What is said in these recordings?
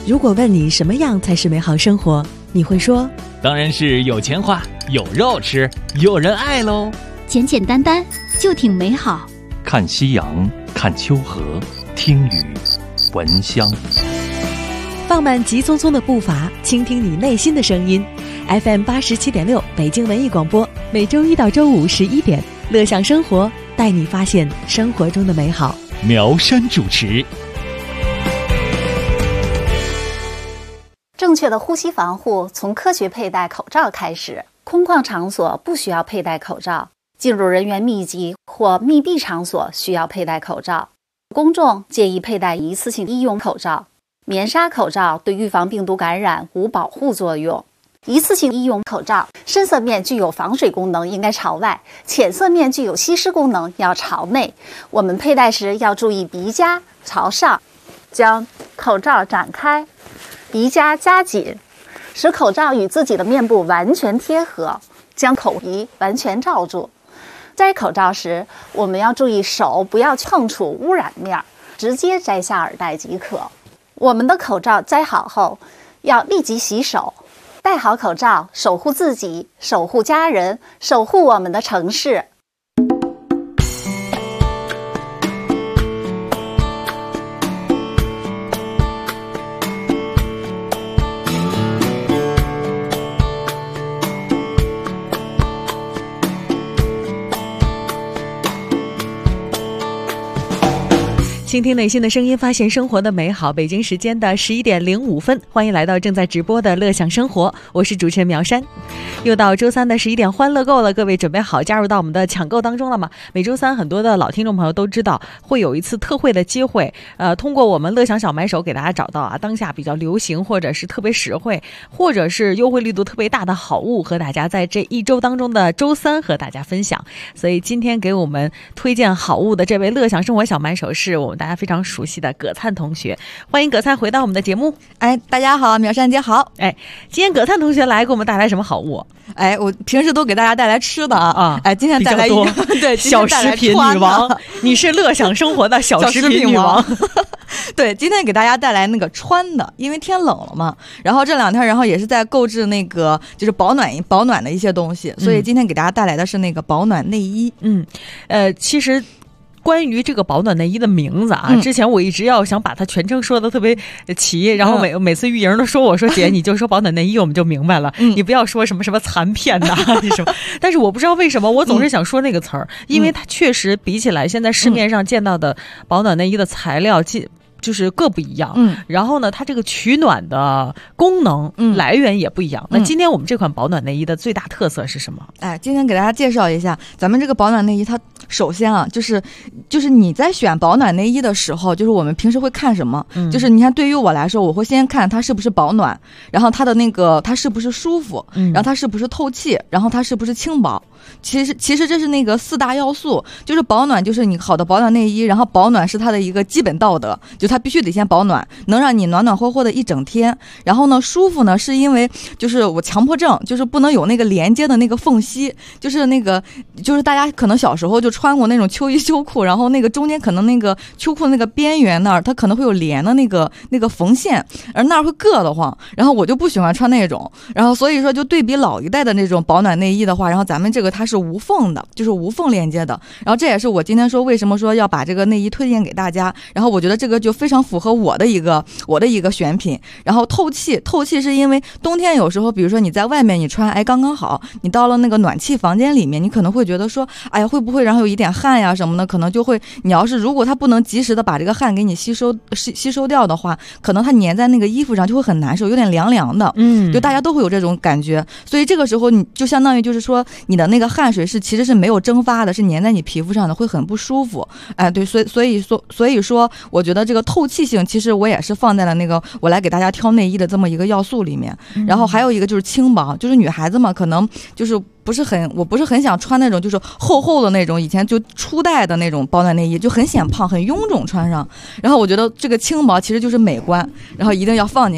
如果问你什么样才是美好生活，你会说当然是有钱花，有肉吃，有人爱喽。 简简单单就挺美好。 看夕阳，看秋河，听雨，闻香。 放慢急匆匆的步伐，倾听你内心的声音。FM 87.6北京文艺广播，每周一到周五11点，乐享生活，带你发现生活中的美好。 苗山主持。 正确的呼吸防护从科学佩戴口罩开始。空旷场所不需要佩戴口罩，进入人员密集或密闭场所需要佩戴口罩。公众建议佩戴一次性医用口罩。棉纱口罩对预防病毒感染无保护作用。一次性医用口罩深色面具有防水功能，应该朝外；浅色面具有吸湿功能，要朝内。我们佩戴时要注意鼻夹朝上，将口罩展开，鼻夹夹紧，使口罩与自己的面部完全贴合，将口鼻完全罩住。摘口罩时，我们要注意手不要碰触污染面，直接摘下耳带即可。我们的口罩摘好后，要立即洗手。戴好口罩，守护自己，守护家人，守护我们的城市。 倾听内心的声音，发现生活的美好。北京时间的11点05分，欢迎来到正在直播的乐享生活，我是主持人苗山。又到周三的11点，欢乐购了，各位准备好加入到我们的抢购当中了吗？每周三很多的老听众朋友都知道会有一次特惠的机会，通过我们乐享小买手给大家找到当下比较流行或者是特别实惠或者是优惠力度特别大的好物，和大家在这一周当中的周三和大家分享。所以今天给我们推荐好物的这位乐享生活小买手是我们大家非常熟悉的葛灿同学，欢迎葛灿回到我们的节目。 大家好，苗山姐好。 今天葛灿同学来给我们带来什么好物？ 我平时都给大家带来吃的啊。今天带来一个对小食品女王，你是乐享生活的小食品女王。 对，今天给大家带来那个穿的，因为天冷了嘛，然后这两天也是在购置那个就是保暖的一些东西，所以今天给大家带来的是那个保暖内衣。 其实关于这个保暖内衣的名字之前我一直要想把它全称说的特别齐，然后每次玉莹都说我说姐你就说保暖内衣我们就明白了，你不要说什么残片呐什么。但是我不知道为什么我总是想说那个词儿，因为它确实比起来现在市面上见到的保暖内衣的材料就是各不一样，然后呢，它这个取暖的功能来源也不一样。那今天我们这款保暖内衣的最大特色是什么？ 今天给大家介绍一下咱们这个保暖内衣。它首先就是你在选保暖内衣的时候，就是我们平时会看什么？就是你看，对于我来说，我会先看它是不是保暖，然后它的那个它是不是舒服，然后它是不是透气，然后它是不是轻薄。其实这是那个4大要素，就是保暖就是你好的保暖内衣，然后保暖是它的一个基本道德，就它必须得先保暖，能让你暖暖和和的一整天。然后呢，舒服呢是因为就是我强迫症，就是不能有那个连接的那个缝隙，就是大家可能小时候就穿过那种秋衣秋裤，然后那个中间可能那个秋裤那个边缘那儿它可能会有连的那个缝线，而那儿会硌得慌，然后我就不喜欢穿那种。然后所以说就对比老一代的那种保暖内衣的话，然后咱们这个它是无缝的，就是无缝连接的。然后这也是我今天说为什么说要把这个内衣推荐给大家，然后我觉得这个就非常符合我的一个选品。然后透气是因为冬天有时候比如说你在外面你穿刚刚好，你到了那个暖气房间里面，你可能会觉得说会不会然后有一点汗呀什么的，可能就会你要是如果它不能及时的把这个汗给你吸收掉的话，可能它粘在那个衣服上就会很难受，有点凉凉的。就大家都会有这种感觉，所以这个时候你就相当于就是说你的那个汗水其实是没有蒸发的，是粘在你皮肤上的，会很不舒服。对，所以说我觉得这个透气性其实我也是放在了那个我来给大家挑内衣的这么一个要素里面。然后还有一个就是轻薄，就是女孩子嘛，可能就是我不是很想穿那种就是厚的那种，以前就初代的那种保暖内衣就很显胖很臃肿穿上。然后我觉得这个轻薄其实就是美观，然后一定要放进来。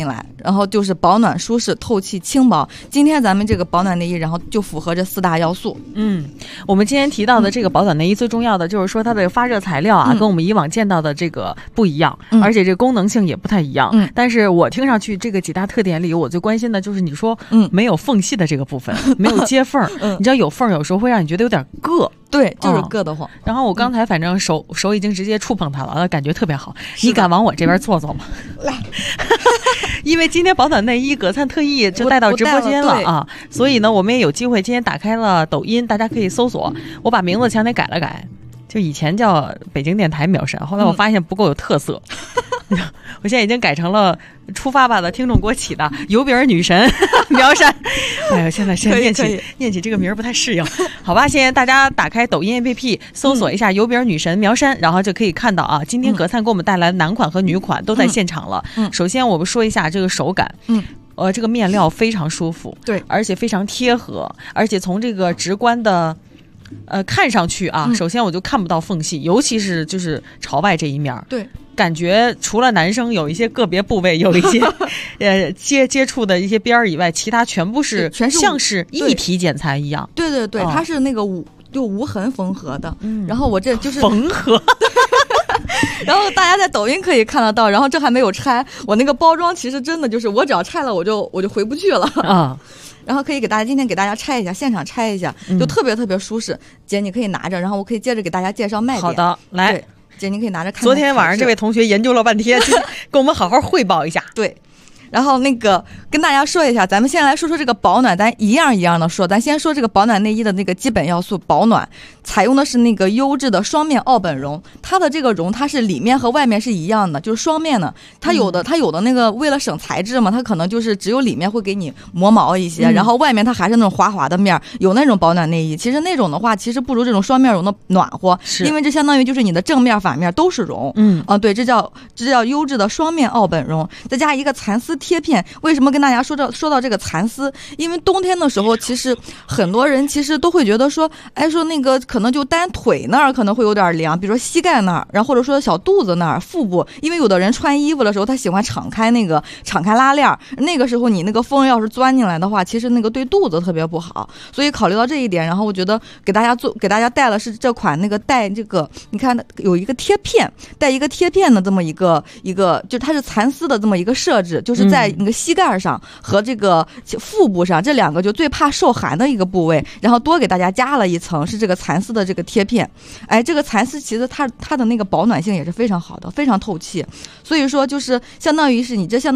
然后就是保暖、舒适、透气、轻薄。今天咱们这个保暖内衣，然后就符合这4大要素。 我们今天提到的这个保暖内衣，最重要的就是说它的发热材料啊，跟我们以往见到的这个不一样，而且这个功能性也不太一样。但是我听上去这个几大特点里，我最关心的就是你说没有缝隙的这个部分，没有接缝。你知道有缝有时候会让你觉得有点硌。 对，就是硌得慌。 然后我刚才反正手已经直接触碰它了，感觉特别好。你敢往我这边坐坐吗？ 来， 因为今天保暖内衣葛灿特意就带到直播间了啊，所以呢，我们也有机会今天打开了抖音，大家可以搜索。我把名字强得改了改，就以前叫北京电台苗山，后来我发现不够有特色。我现在已经改成了出发吧的听众给我起的油饼女神苗山。哎呀，现在念起这个名不太适应。好吧，现在大家打开抖音 APP 搜索一下油饼女神苗山，然后就可以看到啊，今天葛灿给我们带来的男款和女款都在现场了。首先我们说一下这个手感。这个面料非常舒服， 对， 而且非常贴合，而且从这个直观的看上去啊，首先我就看不到缝隙，尤其是就是朝外这一面， 对， 感觉除了男生有一些个别部位有一些接触的一些边儿以外，其他全是像是一体剪裁一样。 对对对，它是那个无痕缝合的。然后我这就是缝合。 然后大家在抖音可以看得到，然后这还没有拆，我那个包装其实真的就是我只要拆了我就回不去了啊。然后可以今天给大家拆一下，现场拆一下，就特别特别舒适。姐你可以拿着，然后我可以接着给大家介绍卖点。 好的，来， 姐你可以拿着看。 昨天晚上这位同学研究了半天，跟我们好好汇报一下。 对。然后那个跟大家说一下，咱们先来说说这个保暖，咱一样一样的说。咱先说这个保暖内衣的那个基本要素，保暖采用的是那个优质的双面奥本绒，它的这个绒它是里面和外面是一样的，就是双面的。它有的那个为了省材质嘛，它可能就是只有里面会给你磨毛一些，然后外面它还是那种滑滑的面。有那种保暖内衣，其实那种的话其实不如这种双面绒的暖和，因为这相当于就是你的正面反面都是绒。对，这叫优质的双面奥本绒，再加一个蚕丝贴片。为什么跟大家说到这个蚕丝？因为冬天的时候，其实很多人其实都会觉得说，说那个可能就单腿那儿可能会有点凉，比如说膝盖那儿，然后或者说小肚子那儿、腹部，因为有的人穿衣服的时候他喜欢敞开拉链，那个时候你那个风要是钻进来的话，其实那个对肚子特别不好。所以考虑到这一点，然后我觉得给大家带了是这款那个带这个，你看有一个贴片，带一个贴片的这么一个，就它是蚕丝的这么一个设置，就是在那个膝盖上和这个腹部上这两个就最怕受寒的一个部位，然后多给大家加了一层是这个蚕丝的这个贴片。这个蚕丝其实它的那个保暖性也是非常好的，非常透气，所以说就是相当于是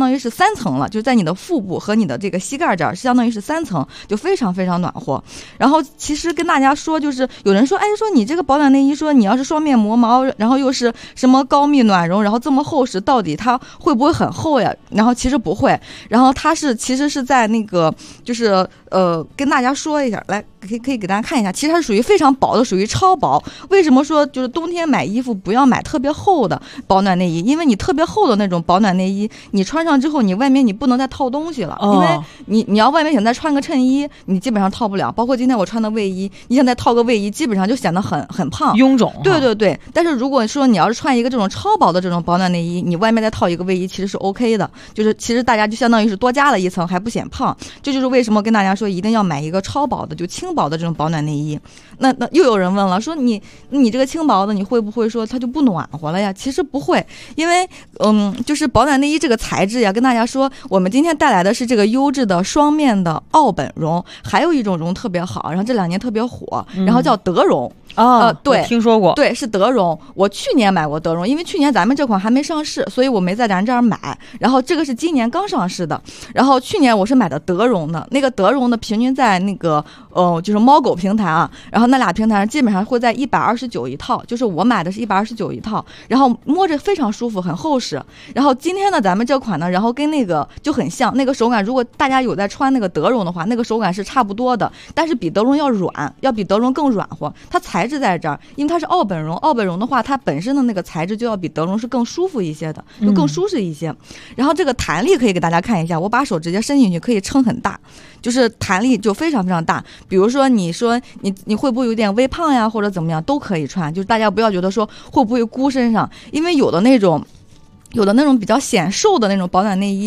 3层了，就在你的腹部和你的这个膝盖这儿相当于是3层，就非常非常暖和。然后其实跟大家说，就是有人说说你这个保暖内衣说你要是双面磨毛，然后又是什么高密暖绒，然后这么厚实，到底它会不会很厚呀？然后其实不会，然后它其实是在那个就是跟大家说一下，来可以给大家看一下，其实它是属于非常薄的，属于超薄。为什么说就是冬天买衣服不要买特别厚的保暖内衣？因为你特别厚的那种保暖内衣，你穿上之后你外面你不能再套东西了，因为你要外面想再穿个衬衣，你基本上套不了。包括今天我穿的卫衣，你想再套个卫衣，基本上就显得很胖臃肿。 对对对，但是如果说你要是穿一个这种超薄的这种保暖内衣，你外面再套一个卫衣，其实是 OK 的。就是其实大家就相当于是多加了一层，还不显胖。这就是为什么跟大家说一定要买一个超薄的，就轻薄的这种保暖内衣。那又有人问了，说你这个轻薄的，你会不会说它就不暖和了呀？其实不会，因为就是保暖内衣这个材质呀，跟大家说，我们今天带来的是这个优质的双面的奥本绒，还有一种绒特别好，然后这2年特别火，然后叫德绒。对， 听说过， 对，是德绒。我去年买过德绒，因为去年咱们这款还没上市，所以我没在咱这儿买。然后这个是今年刚上市的。然后去年我是买的德绒的，那个德绒的平均在那个就是猫狗平台啊，然后那俩平台上基本上会在129一套，就是我买的是129一套，然后摸着非常舒服，很厚实。然后今天呢，咱们这款呢，然后跟那个就很像，那个手感，如果大家有在穿那个德绒的话，那个手感是差不多的，但是比德绒要软，要比德绒更软和。它材质在这儿，因为它是奥本绒，奥本绒的话，它本身的那个材质就要比德绒是更舒服一些的，就更舒适一些。然后这个弹力可以给大家看一下，我把手直接伸进去，可以撑很大，就是弹力就非常非常大。比如说你说你会不会有点微胖呀，或者怎么样都可以穿，就是大家不要觉得说会不会箍身上，因为有的那种比较显瘦的那种保暖内衣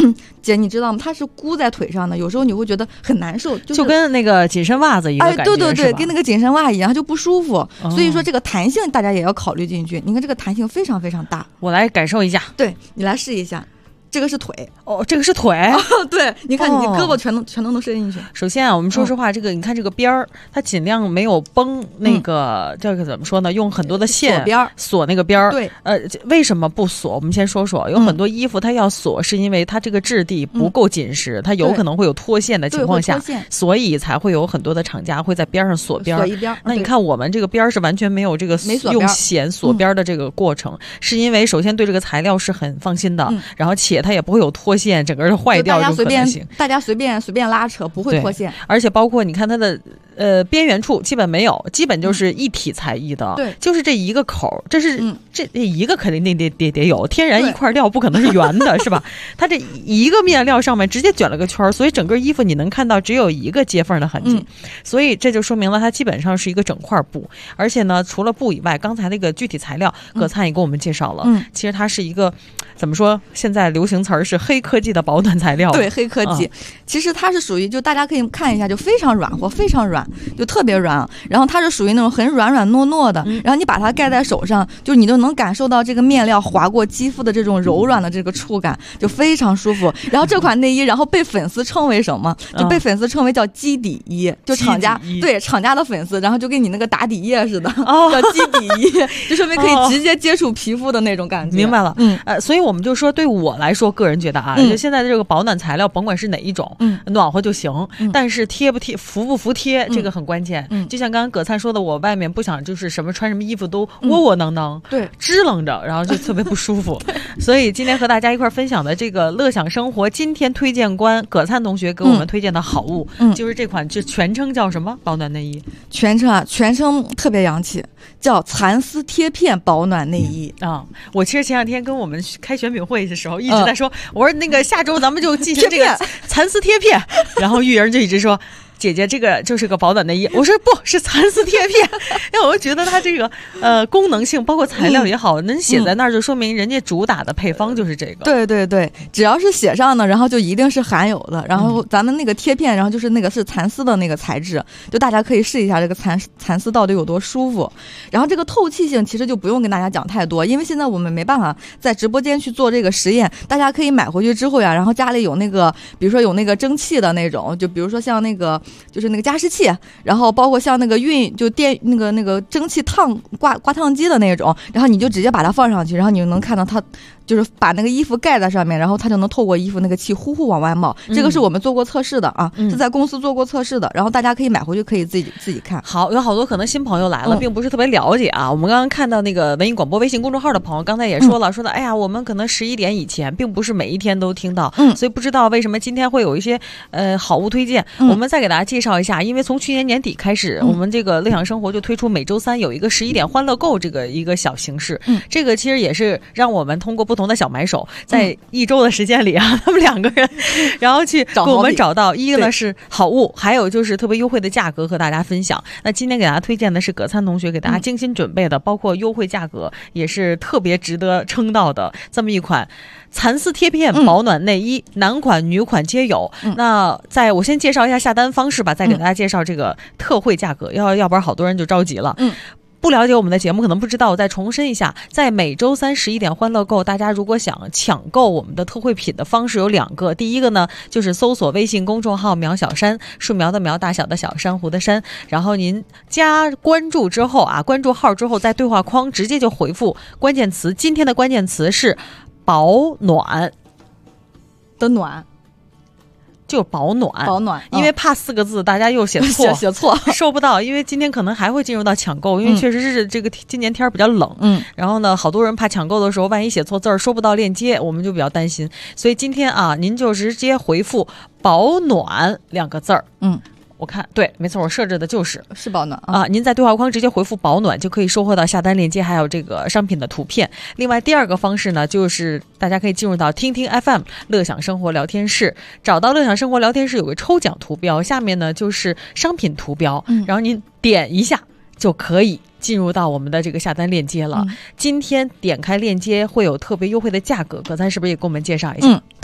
姐，你知道吗？它是箍在腿上的，有时候你会觉得很难受， 就跟那个紧身袜子一个感觉， 对对对， 跟那个紧身袜一样，它就不舒服。所以说这个弹性大家也要考虑进去。你看这个弹性非常非常大， 我来感受一下。 对，你来试一下。这个是腿哦，这个是腿对，你看你胳膊全都能伸进去。 首先啊，我们说实话，这个你看这个边儿，它尽量没有绷那个，这个怎么说呢？用很多的线锁边锁那个边儿。 对， 为什么不锁？我们先说说，有很多衣服它要锁，是因为它这个质地不够紧实，它有可能会有脱线的情况下，所以才会有很多的厂家会在边上锁边。 锁一边。 那你看我们这个边是完全没有这个用弦锁边的这个过程，是因为首先对这个材料是很放心的，然后且它也不会有脱线。整个就坏掉这种可能性， 大家随便拉扯不会脱线， 而且包括你看它的边缘处基本没有，基本就是一体裁衣的， 对， 就是这一个口，这是这一个肯定得有，天然一块料不可能是圆的，是吧？它这一个面料上面直接卷了个圈，所以整个衣服你能看到只有一个接缝的痕迹，所以这就说明了它基本上是一个整块布，而且呢，除了布以外，刚才那个具体材料，葛灿也给我们介绍了，其实它是一个怎么说？现在流行词儿是黑科技的保暖材料， 对，黑科技，其实它是属于就大家可以看一下，就非常软和，非常软，就特别软，然后它是属于那种很软软糯糯的，然后你把它盖在手上，就你就能感受到这个面料划过肌肤的这种柔软的这个触感，就非常舒服。然后这款内衣，然后被粉丝称为什么？就被粉丝称为叫基底衣，就厂家的粉丝，然后就跟你那个打底液似的，叫基底衣，就说明可以直接接触皮肤的那种感觉。 明白了，所以我们就说，对我来说，个人觉得啊，就现在的这个保暖材料，甭管是哪一种，暖和就行，但是贴不贴、服不服帖，这个很关键。就像刚刚葛灿说的，我外面不想就是什么穿什么衣服都窝囊囊， 对， 支棱着，然后就特别不舒服。所以今天和大家一块分享的这个乐享生活今天推荐官葛灿同学给我们推荐的好物，就是这款，就全称叫什么保暖内衣？ 全称特别洋气，叫蚕丝贴片保暖内衣啊！我其实前两天跟我们开选品会的时候一直在说，我说那个下周咱们就进行这个蚕丝贴片，然后玉莹就一直说，姐姐这个就是个保暖内衣，我说不是蚕丝贴片，因为我觉得它这个功能性包括材料也好，能写在那儿就说明人家主打的配方就是这个。 对对对，只要是写上的，然后就一定是含有的。然后咱们那个贴片，然后就是那个是蚕丝的那个材质，就大家可以试一下这个蚕丝到底有多舒服。然后这个透气性其实就不用跟大家讲太多，因为现在我们没办法在直播间去做这个实验，大家可以买回去之后呀，然后家里有那个，比如说有那个蒸汽的那种，就比如说像那个就是那个加湿器，然后包括像那个那个蒸汽挂烫机的那种，然后你就直接把它放上去，然后你就能看到它就是把那个衣服盖在上面，然后它就能透过衣服那个气呼呼往外冒。这个是我们做过测试的啊，是在公司做过测试的，然后大家可以买回去可以自己看。 好，有好多可能新朋友来了，并不是特别了解啊。我们刚刚看到那个文艺广播微信公众号的朋友刚才也说了，哎呀，我们可能11点以前并不是每一天都听到，所以不知道为什么今天会有一些好物推荐。我们再给大家介绍一下，因为从去年年底开始，我们这个乐享生活就推出每周三有一个11点欢乐购这个一个小形式，这个其实也是让我们通过不同的小买手，在一周的时间里啊，他们2个人然后去给我们找到，一个呢是好物，还有就是特别优惠的价格和大家分享。那今天给大家推荐的是葛灿同学给大家精心准备的，包括优惠价格也是特别值得称道的这么一款蚕丝贴片保暖内衣，男款女款皆有。那我先介绍一下下单方式吧，再给大家介绍这个特惠价格，要不然好多人就着急了。不了解我们的节目可能不知道，我再重申一下，在每周三11点欢乐购，大家如果想抢购我们的特惠品的方式有2个。第一个呢，就是搜索微信公众号苗小山，树苗的苗，大小的小，珊瑚的珊，然后您加关注之后啊，关注号之后在对话框直接就回复关键词，今天的关键词是保暖的暖， 就是保暖，因为怕4个字大家又写错收不到，因为今天可能还会进入到抢购，因为确实是这个今年天比较冷，然后呢好多人怕抢购的时候万一写错字儿收不到链接，我们就比较担心，所以今天啊您就直接回复保暖2个字儿。我看对，没错，我设置的就是保暖啊！您在对话框直接回复保暖，就可以收获到下单链接，还有这个商品的图片。另外，第2个方式呢，就是大家可以进入到听听 FM 乐享生活聊天室，找到乐享生活聊天室有个抽奖图标，下面呢就是商品图标，然后您点一下就可以进入到我们的这个下单链接了。今天点开链接会有特别优惠的价格，葛灿是不是也给我们介绍一下？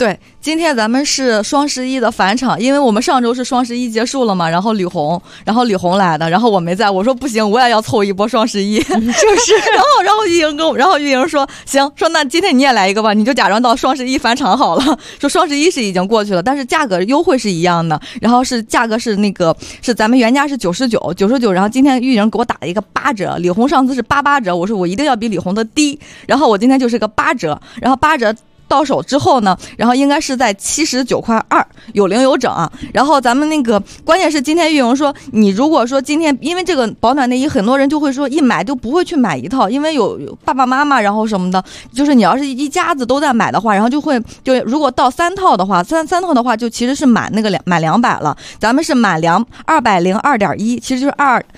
对，今天咱们是双11的返场，因为我们上周是双11结束了嘛，然后李红来的，然后我没在，我说不行，我也要凑一波双11，就是，然后玉莹说行，说那今天你也来一个吧，你就假装到双11返场好了，说双11是已经过去了，但是价格优惠是一样的，然后是价格是是咱们原价是99，然后今天玉莹给我打了一个8折，李红上次是88折，我说我一定要比李红的低，然后我今天就是个8折，然后8折。到手之后呢，然后应该是在79.2块，有零有整啊。然后咱们关键是今天玉莹说，你如果说今天因为这个保暖内衣，很多人就会说一买就不会去买一套，因为有爸爸妈妈然后什么的，就是你要是一家子都在买的话，然后就如果到3套的话，三套的话就其实是满200了，咱们是满202.1，其实就是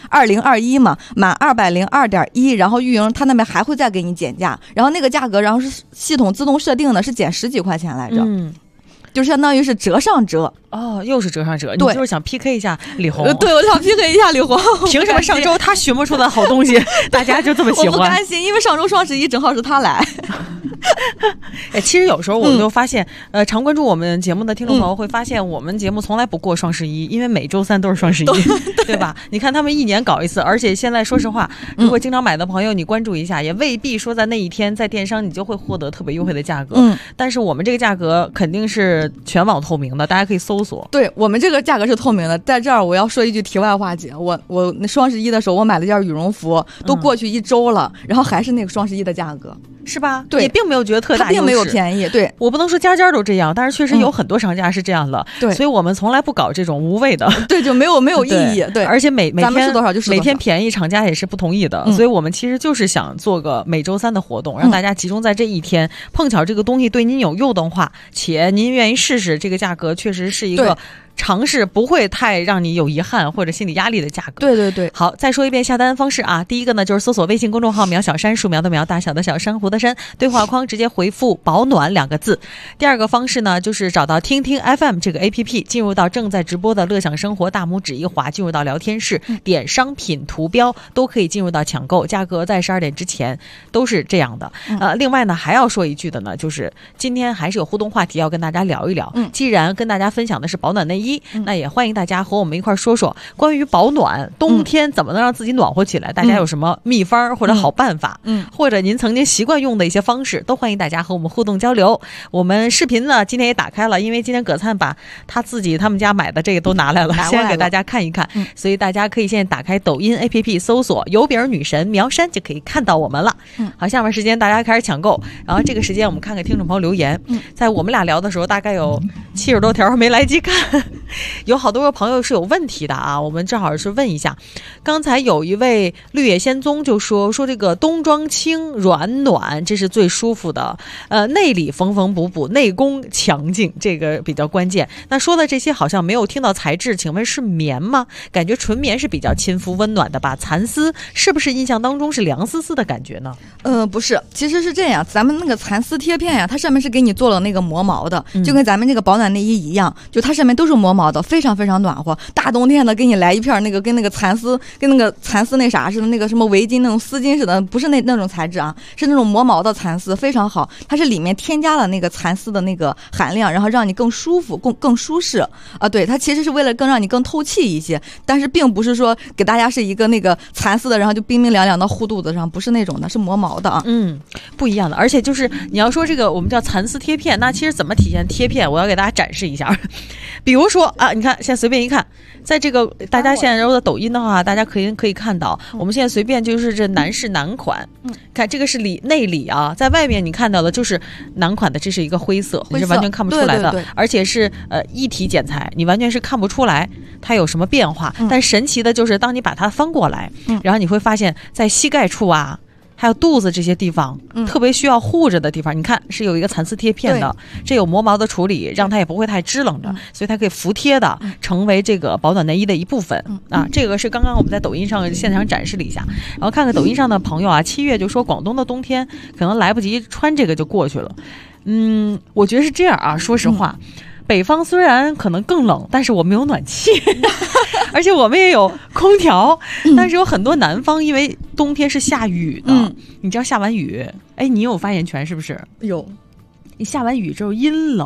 2021嘛，满202.1，然后玉莹他那边还会再给你减价，然后那个价格然后是系统自动设定的。是减10几块钱来着，就相当于是折上折哦，又是折上折。 对， 你就是想 PK 一下李红。 对，我想 PK 一下李红。 凭什么上周他寻不出的好东西，大家就这么喜欢？ 我不甘心，因为上周双11正好是他来。 其实有时候我们就发现，常关注我们节目的听众朋友会发现，我们节目从来不过双11，因为每周3都是双11，对吧？你看他们1年搞一次，而且现在说实话，如果经常买的朋友，你关注一下，也未必说在那一天在电商你就会获得特别优惠的价格。但是我们这个价格肯定是全网透明的，大家可以搜索。 对，我们这个价格是透明的。在这儿我要说一句题外话，姐，我那双11的时候，我买了件羽绒服，都过去1周了，然后还是那个双11的价格。 是吧？ 对， 也并没有觉得特大优势， 并没有便宜。对， 我不能说家家都这样，但是确实有很多商家是这样的。 对， 所以我们从来不搞这种无谓的。 对，就没有意义。对， 而且每天咱们是多少就是多少， 每天便宜，厂家也是不同意的。所以我们其实就是想做个每周3的活动，让大家集中在这一天，碰巧这个东西对您有诱动化，且您愿意试试，这个价格确实是一个尝试，不会太让你有遗憾或者心理压力的价格。 对对对。 好，再说一遍下单方式啊。第一个呢就是搜索微信公众号苗小山，树苗的苗，大小的小，珊瑚的珊，对话框直接回复保暖2个字。第二个方式呢就是找到听听 FM 这个 APP， 进入到正在直播的乐享生活，大拇指一滑进入到聊天室，点商品图标都可以进入到抢购，价格在12点之前都是这样的。另外呢还要说一句的呢，就是今天还是有互动话题要跟大家聊一聊。既然跟大家分享的是保暖内衣，那也欢迎大家和我们一块说说关于保暖，冬天怎么能让自己暖和起来，大家有什么秘方或者好办法，或者您曾经习惯用的一些方式，都欢迎大家和我们互动交流。我们视频呢今天也打开了，因为今天葛灿把他们家买的这个都拿来了，先给大家看一看，所以大家可以现在打开抖音 APP 搜索油饼女神苗山就可以看到我们了。好，下面时间大家开始抢购，然后这个时间我们看看听众朋友留言。在我们俩聊的时候大概有70多条没来及看，有好多个朋友是有问题的啊，我们正好是问一下。刚才有一位绿野仙踪就说这个冬装轻软暖，这是最舒服的，内里缝缝补补，内功强劲，这个比较关键。那说的这些好像没有听到材质，请问是棉吗？感觉纯棉是比较亲肤温暖的吧？蚕丝是不是印象当中是凉丝丝的感觉呢？ 不是，其实是这样，咱们那个蚕丝贴片呀，它上面是给你做了那个磨毛的，就跟咱们这个保暖内衣一样，就它上面都是磨毛的，非常非常暖和。大冬天的给你来一片跟那个蚕丝那啥似的，那个什么围巾那种丝巾似的，不是那种材质啊，是那种磨毛的蚕丝，非常好。它是里面添加了那个蚕丝的那个含量，然后让你更舒服、更舒适啊。对，它其实是为了让你更透气一些，但是并不是说给大家是一个那个蚕丝的，然后就冰冰凉凉的护肚子上，不是那种的，是磨毛的啊。 不一样的。而且就是你要说这个我们叫蚕丝贴片，那其实怎么体现贴片？我要给大家展示一下。比如说啊，你看现在随便一看，在这个大家现在如果抖音的话，大家可以看到，我们现在随便就是这男士男款，看这个是内里啊，在外面你看到的就是男款的，这是一个灰色，你是完全看不出来的， 对， 而且是一体剪裁，你完全是看不出来它有什么变化。但神奇的就是当你把它翻过来，然后你会发现在膝盖处啊还有肚子这些地方，特别需要护着的地方，你看是有一个蚕丝贴片的，这有磨毛的处理，让它也不会太支棱着，所以它可以服帖的成为这个保暖内衣的一部分啊。这个是刚刚我们在抖音上现场展示了一下，然后看看抖音上的朋友啊，7月就说广东的冬天可能来不及穿这个就过去了。我觉得是这样啊，说实话。北方虽然可能更冷，但是我们有暖气而且我们也有空调，但是有很多南方因为冬天是下雨的，你知道下完雨，你有发言权是不是？ 有。 你下完雨之后阴冷，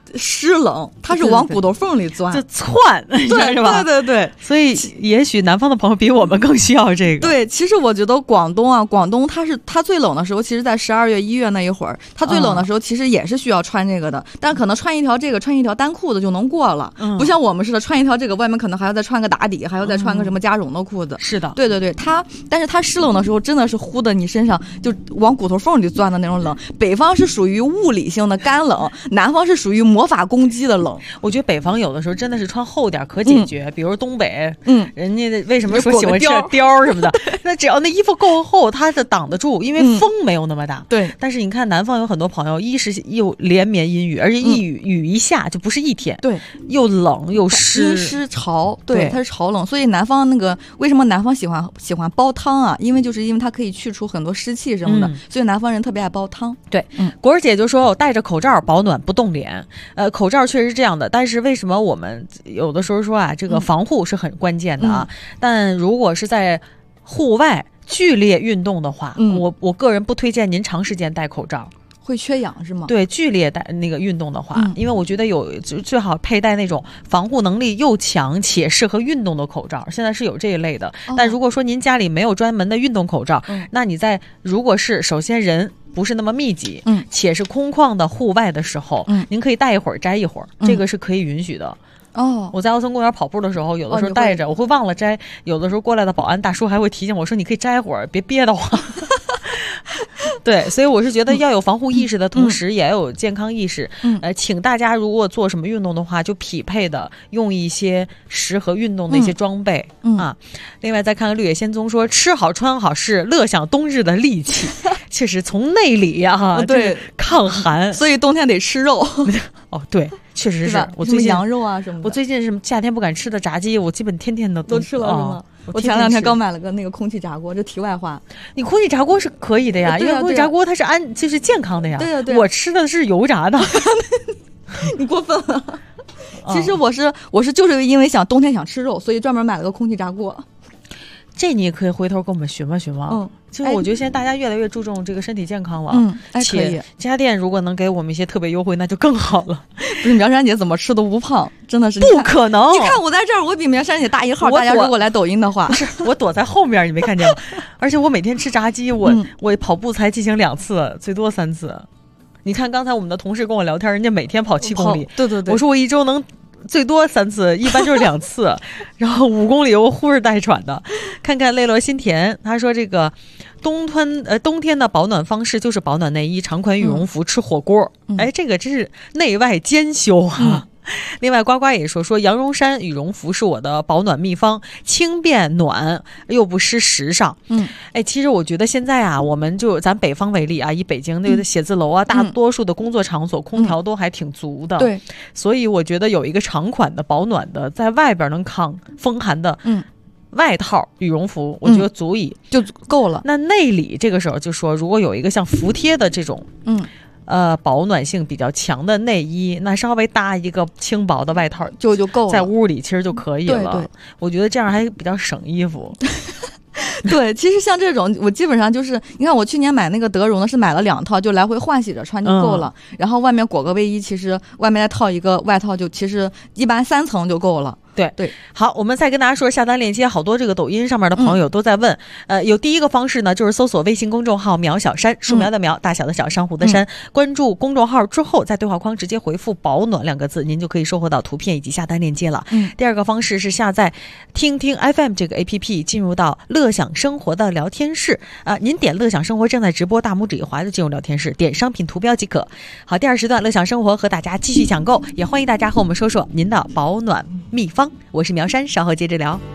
湿冷，它是往骨头缝里钻， 就窜， 对是吧？ 对对对。 所以也许南方的朋友比我们更需要这个。 对，其实我觉得广东它最冷的时候，其实在12月1月那一会儿，它最冷的时候其实也是需要穿这个的，但可能穿一条单裤子就能过了，不像我们似的穿一条这个外面可能还要再穿个打底，还要再穿个什么加绒的裤子。 是的， 对对对，但是它湿冷的时候真的是呼的你身上就往骨头缝里钻的那种冷。北方是属于物理性的干冷，南方是属于魔法攻击的冷。 我觉得北方有的时候真的是穿厚点可解决，比如东北，人家为什么说喜欢吃貂什么的？那只要那衣服够厚，它是挡得住，因为风没有那么大。 对， 但是你看南方有很多朋友，一是又连绵阴雨，而且雨一下就不是一天， 对， 又冷又湿， 阴湿潮，对，它是潮冷，所以南方为什么南方喜欢煲汤啊？因为它可以去除很多湿气什么的，所以南方人特别爱煲汤。 对，果儿姐就说我戴着口罩保暖不冻脸，口罩确实是这样的，但是为什么我们有的时候说啊，这个防护是很关键的啊，但如果是在户外剧烈运动的话，我个人不推荐您长时间戴口罩。 会缺氧是吗？ 对，剧烈那个运动的话，因为我觉得最好佩戴那种防护能力又强且适合运动的口罩，现在是有这一类的。但如果说您家里没有专门的运动口罩，那你如果是首先人不是那么密集，且是空旷的户外的时候，您可以戴一会儿摘一会儿，这个是可以允许的。我在奥森公园跑步的时候，有的时候戴着，我会忘了摘，有的时候过来的保安大叔还会提醒我说你可以摘会儿，别憋得慌。对，所以我是觉得要有防护意识的同时，也要有健康意识。请大家如果做什么运动的话，就匹配的用一些适合运动的一些装备啊。另外再看看绿野仙踪说，吃好穿好是乐享冬日的利器，确实从内里呀，对，抗寒， 所以冬天得吃肉。 对，确实是。我最近羊肉啊什么的， 我最近是夏天不敢吃的炸鸡，我基本天天都吃了是吗？我前2天刚买了个那个空气炸锅，这题外话。 你空气炸锅是可以的呀，因为空气炸锅它是就是健康的呀。 对对， 我吃的是油炸的。 你过分了。其实我是就是因为冬天想吃肉，所以专门买了个空气炸锅。 这你也可以回头跟我们询问询问。就是我觉得现在大家越来越注重这个身体健康了，且家电如果能给我们一些特别优惠，那就更好了。 不是苗珊姐怎么吃都不胖，真的是不可能。 你看我在这儿，我比苗珊姐大1号。大家如果来抖音的话， 不是我躲在后面，你没看见吗？而且我每天吃炸鸡，我跑步才进行2次，最多3次。你看刚才我们的同事跟我聊天，人家每天跑7公里， 对对对， 我说我一周能最多3次，一般就是2次，然后5公里我呼着带喘的。看看泪落心田，他说这个冬天的保暖方式就是保暖内衣、长款羽绒服、吃火锅。这个真是内外兼修啊。另外呱呱也说羊绒衫羽绒服是我的保暖秘方，轻便暖又不失时尚。其实我觉得现在啊，我们就咱北方为例啊，以北京那个写字楼啊，大多数的工作场所空调都还挺足的。对，所以我觉得有一个长款的保暖的，在外边能抗风寒的外套羽绒服，我觉得足以就够了。 那内里这个时候就说，如果有一个像服帖的这种保暖性比较强的内衣，那稍微搭一个轻薄的外套就够了， 在屋里其实就可以了。 对， 我觉得这样还比较省衣服。 对，其实像这种我基本上就是你看我去年买那个德绒的是买了2套，就来回换洗着穿就够了，然后外面裹个卫衣，其实外面再套一个外套，就其实一般3层就够了。对， 好，我们再跟大家说下单链接，好多这个抖音上面的朋友都在问，有第一个方式呢，就是搜索微信公众号苗小山，树苗的苗，大小的小，珊瑚的珊，关注公众号之后，在对话框直接回复保暖2个字，您就可以收获到图片以及下单链接了。第二个方式是下载听听 FM 这个 APP， 进入到乐享生活的聊天室您点乐享生活正在直播，大拇指一滑就进入聊天室，点商品图标即可。好，第2时段乐享生活和大家继续抢购，也欢迎大家和我们说说您的保暖秘方。我是苗珊，稍后接着聊。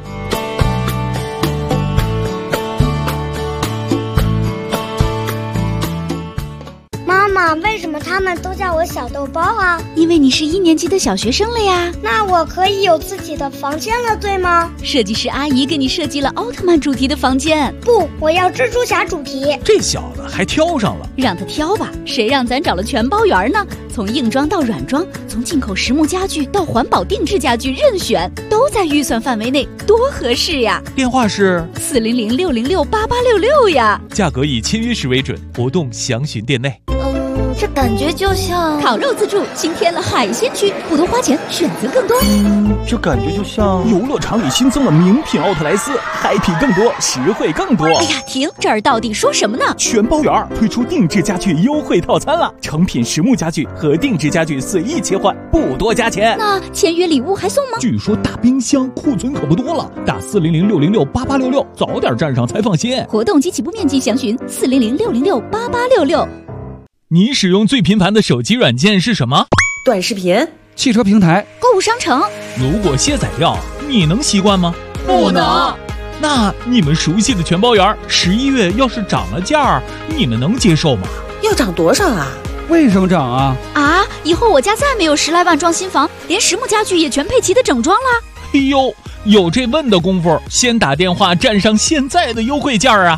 妈妈，为什么他们都叫我小豆包啊？ 因为你是1年级的小学生了呀。 那我可以有自己的房间了，对吗？ 设计师阿姨给你设计了奥特曼主题的房间。 不，我要蜘蛛侠主题。 这小子还挑上了。 让他挑吧，谁让咱找了全包圆呢？从硬装到软装，从进口实木家具到环保定制家具，任选，都在预算范围内，多合适呀！ 电话是 400-606-8866呀。 价格以签约时为准，活动详询店内。 这感觉就像烤肉自助新添了海鲜区，不多花钱，选择更多。 这感觉就像游乐场里新增了名品奥特莱斯，happy更多，实惠更多。 哎呀，停！这儿到底说什么呢？ 全包圆推出定制家具优惠套餐了，成品实木家具和定制家具随意切换，不多加钱。 那签约礼物还送吗？ 据说大冰箱库存可不多了，打400-606-8866，早点站上才放心。 活动及起步面积详询400-606-8866。 你使用最频繁的手机软件是什么？ 短视频、 汽车平台、 购物商城。 如果卸载掉，你能习惯吗？ 不能。 那你们熟悉的全包圆11月要是涨了价，你们能接受吗？ 要涨多少啊？ 为什么涨啊？ 以后我家再没有10来万装新房，连实木家具也全配齐的整装了。 哎呦，有这问的功夫，先打电话占上现在的优惠价啊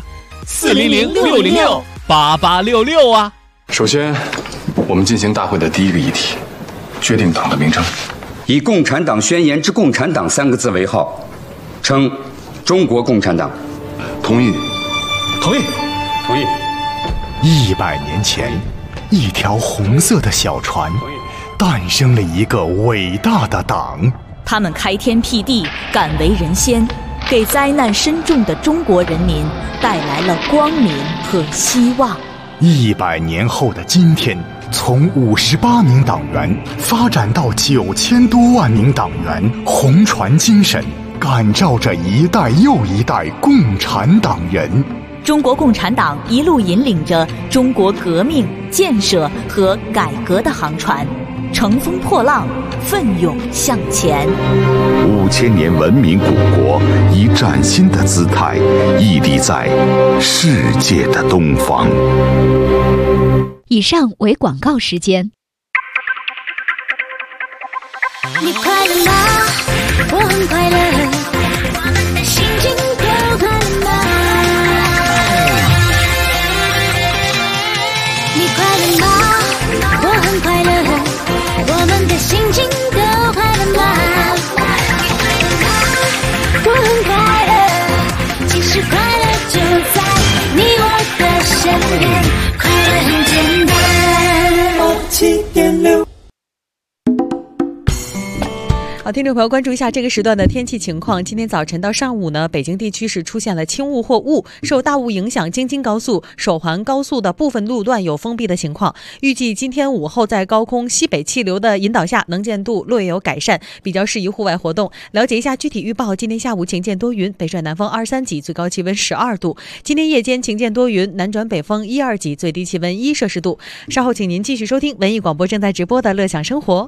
！400-606-8866啊！ 首先，我们进行大会的第一个议题，决定党的名称， 以共产党宣言之共产党3个字为号，称中国共产党。 同意。 同意。同意。 100年前，一条红色的小船，诞生了一个伟大的党。 他们开天辟地，敢为人先，给灾难深重的中国人民带来了光明和希望。 100年后的今天，从58名党员发展到9000多万名党员，红船精神感召着一代又一代共产党人。 中国共产党一路引领着中国革命、建设和改革的航船，乘风破浪，奋勇向前。 5000年文明古国以崭新的姿态屹立在世界的东方。 以上为广告时间。 你快乐吗？我很快乐，心情都快乐吗？你快乐吗？我很快乐，我们的心情都快乐吗？我很快乐，其实快乐就在你我的身边，快乐很简单。7.6。 好，听众朋友，关注一下这个时段的天气情况。今天早晨到上午呢，北京地区是出现了轻雾或雾，受大雾影响，京津高速、首环高速的部分路段有封闭的情况。预计今天午后在高空西北气流的引导下，能见度略有改善，比较适宜户外活动。了解一下具体预报：今天下午晴见多云，北转南风23级，最高气温12度；今天夜间晴见多云，南转北风1、2级，最低气温1摄氏度。稍后请您继续收听文艺广播正在直播的乐享生活。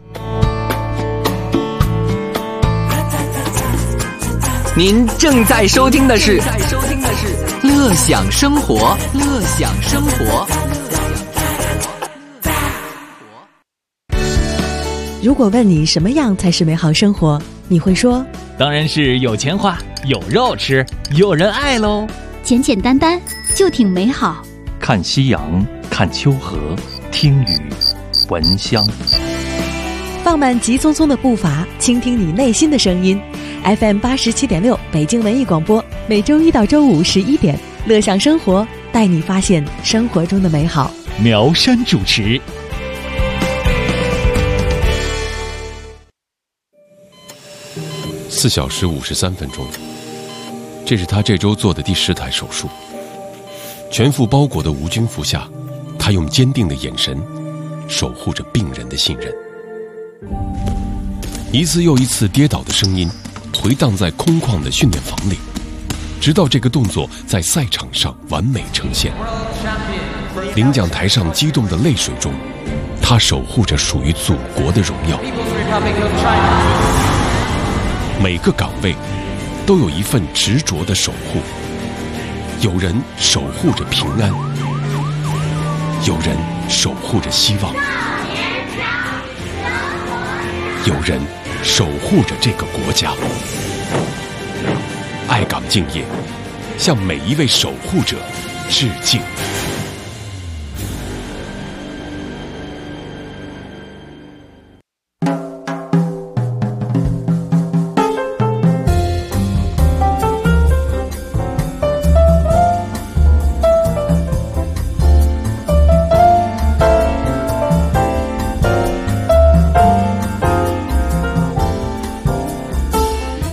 您正在收听的是乐享生活，乐享生活。 如果问你什么样才是美好生活，你会说当然是有钱花，有肉吃，有人爱喽。 简简单单就挺美好。 看夕阳，看秋荷，听雨，闻香。 放慢急匆匆的步伐，倾听你内心的声音。FM 87.6北京文艺广播，每周一到周五11点，乐享生活，带你发现生活中的美好。 苗山主持。 4小时53分钟，这是他这周做的第10台手术。全副包裹的无菌服下，他用坚定的眼神守护着病人的信任。一次又一次跌倒的声音回荡在空旷的训练房里，直到这个动作在赛场上完美呈现。领奖台上激动的泪水中，他守护着属于祖国的荣耀。每个岗位都有一份执着的守护，有人守护着平安，有人守护着希望，有人守护着这个国家。爱岗敬业，向每一位守护者致敬。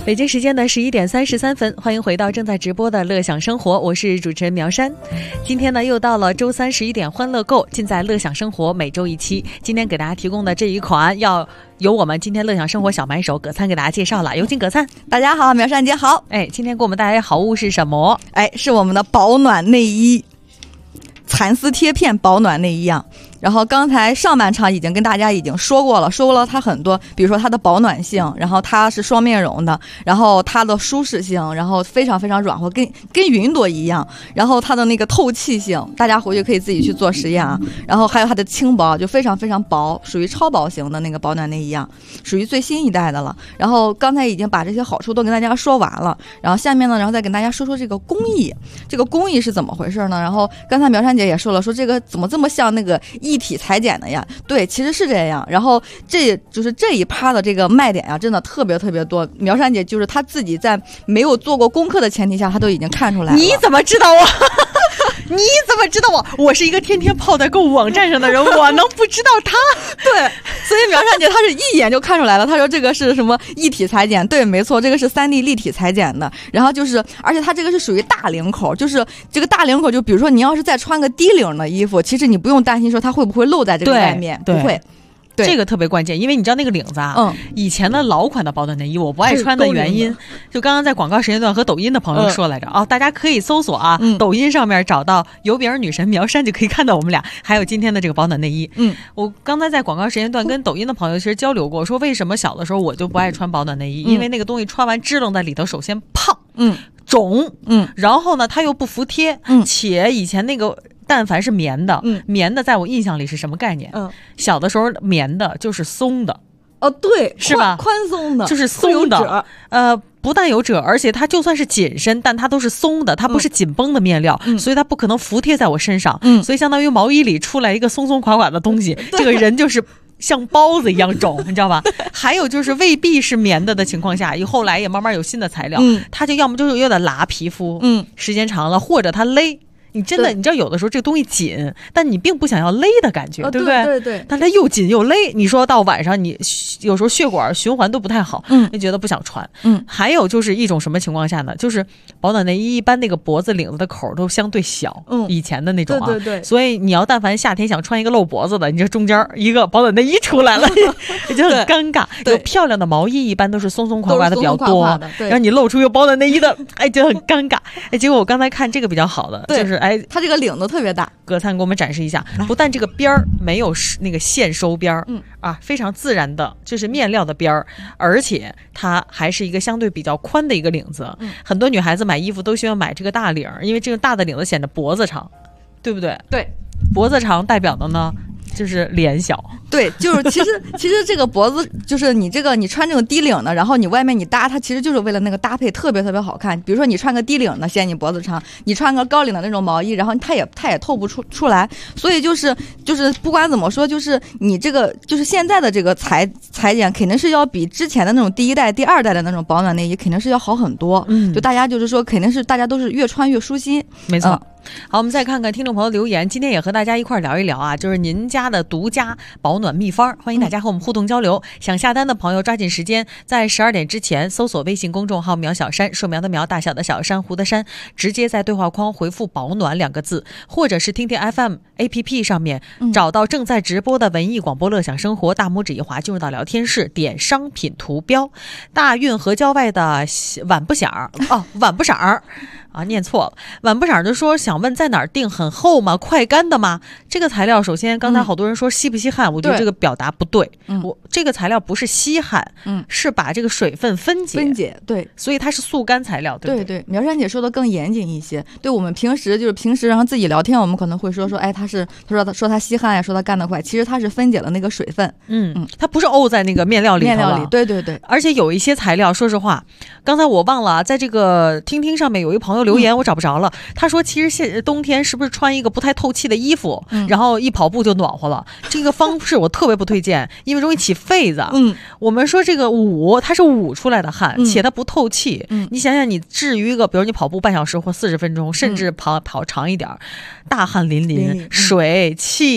北京时间的11点33分，欢迎回到正在直播的乐享生活，我是主持人苗山。今天呢，又到了周三11点欢乐购，尽在乐享生活，每周一期。今天给大家提供的这一款，要由我们今天乐享生活小买手葛灿给大家介绍了。有请葛灿。 大家好，苗山姐好。 今天给我们带来的好物是什么？ 是我们的保暖内衣，蚕丝贴片保暖内衣啊。然后刚才上半场已经跟大家说过了它很多，比如说它的保暖性，然后它是双面绒的，然后它的舒适性，然后非常非常软和，跟云朵一样，然后它的那个透气性，大家回去可以自己去做实验啊。然后还有它的轻薄，就非常非常薄，属于超薄型的那个保暖内衣啊，属于最新一代的了。然后刚才已经把这些好处都跟大家说完了，然后下面呢，然后再跟大家说说这个工艺，是怎么回事呢？然后刚才苗山姐也说了，说这个怎么这么像那个一体裁剪的呀？对，其实是这样。然后这一趴的这个卖点呀，真的特别特别多。苗山姐就是她自己在没有做过功课的前提下，她都已经看出来了。 你怎么知道我？你怎么知道我是一个天天泡在购物网站上的人，我能不知道他？ 对，所以苗山姐她是一眼就看出来了。她说这个是什么一体裁剪？对，没错，这个是3D 立体裁剪的。然后就是，而且它这个是属于大领口，就是这个大领口，就比如说你要是再穿个低领的衣服，其实你不用担心说它会不会露在这个外面，不会。对， 这个特别关键，因为你知道那个领子啊，以前的老款的保暖内衣我不爱穿的原因，就刚刚在广告时间段和抖音的朋友说来着大家可以搜索啊，抖音上面找到油饼女神苗山就可以看到我们俩，还有今天的这个保暖内衣。我刚才在广告时间段跟抖音的朋友其实交流过，说为什么小的时候我就不爱穿保暖内衣，因为那个东西穿完支棱在里头，首先胖，肿，然后呢它又不服帖，且以前那个但凡是棉的，棉的在我印象里是什么概念？小的时候棉的就是松的， 对， 是吧？ 宽松的， 就是松的，不但有褶，而且它就算是紧身，但它都是松的，它不是紧绷的面料，所以它不可能服帖在我身上，所以相当于毛衣里出来一个松松垮垮的东西，这个人就是像包子一样肿，你知道吧？还有就是未必是棉的情况下，后来也慢慢有新的材料，它就要么就是有点拉皮肤，时间长了，或者它勒。你真的，你知道有的时候这个东西紧，但你并不想要勒的感觉，对不对？对。但它又紧又勒，你说到晚上你有时候血管循环都不太好，就觉得不想穿。还有就是一种什么情况下呢？就是保暖内衣一般那个脖子领子的口都相对小，以前的那种啊，对。所以你要但凡夏天想穿一个露脖子的，你这中间一个保暖内衣出来了，也就很尴尬。有漂亮的毛衣一般都是松松垮垮的比较多，然后你露出有保暖内衣的，就很尴尬。结果我刚才看这个比较好的，就是。 它这个领子特别大， 葛灿给我们展示一下。不但这个边儿没有那个线收边儿，非常自然的，就是面料的边儿，而且它还是一个相对比较宽的一个领子。很多女孩子买衣服都需要买这个大领，因为这个大的领子显得脖子长，对不对？ 对， 脖子长代表的呢就是脸小。 对，就是其实这个脖子就是你穿这种低领的，然后你外面你搭它，其实就是为了那个搭配特别特别好看。比如说你穿个低领的显你脖子长，你穿个高领的那种毛衣，然后它也透不出来。所以就是不管怎么说，就是你这个就是现在的这个裁剪肯定是要比之前的那种第一代、第二代的那种保暖内衣肯定是要好很多。就大家就是说肯定是大家都是越穿越舒心。 没错。好，我们再看看听众朋友留言，今天也和大家一块聊一聊啊，就是您家的独家保暖秘方，欢迎大家和我们互动交流。想下单的朋友抓紧时间，在12点之前搜索微信公众号苗小山，树苗的苗，大小的小，珊瑚的珊，直接在对话框回复保暖2个字，或者是听听 FM APP 上面找到正在直播的文艺广播乐享生活，大拇指一滑进入到聊天室，点商品图标，大运河郊外的晚不响啊，念错了。晚不色就说想问在哪儿订，很厚吗？快干的吗？这个材料首先刚才好多人说稀不稀罕，我觉得这个表达不对。我这个材料不是稀罕，是把这个水分分解， 对， 所以它是速干材料，对不对？对，苗山姐说的更严谨一些。对，我们平时然后自己聊天，我们可能会说哎，他说他稀罕呀，说他干得快，其实它是分解了那个水分。 它不是沤在那个面料里头了。 对对对。 而且有一些材料，说实话，刚才我忘了，在这个听上面有一朋友留言，我找不着了。他说其实冬天是不是穿一个不太透气的衣服，然后一跑步就暖和了？这个方式我特别不推荐，因为容易起痱子。我们说这个它是捂出来的汗，且它不透气。你想想，你至于一个，比如你跑步半小时或40分钟，甚至跑长一点，大汗淋漓，水气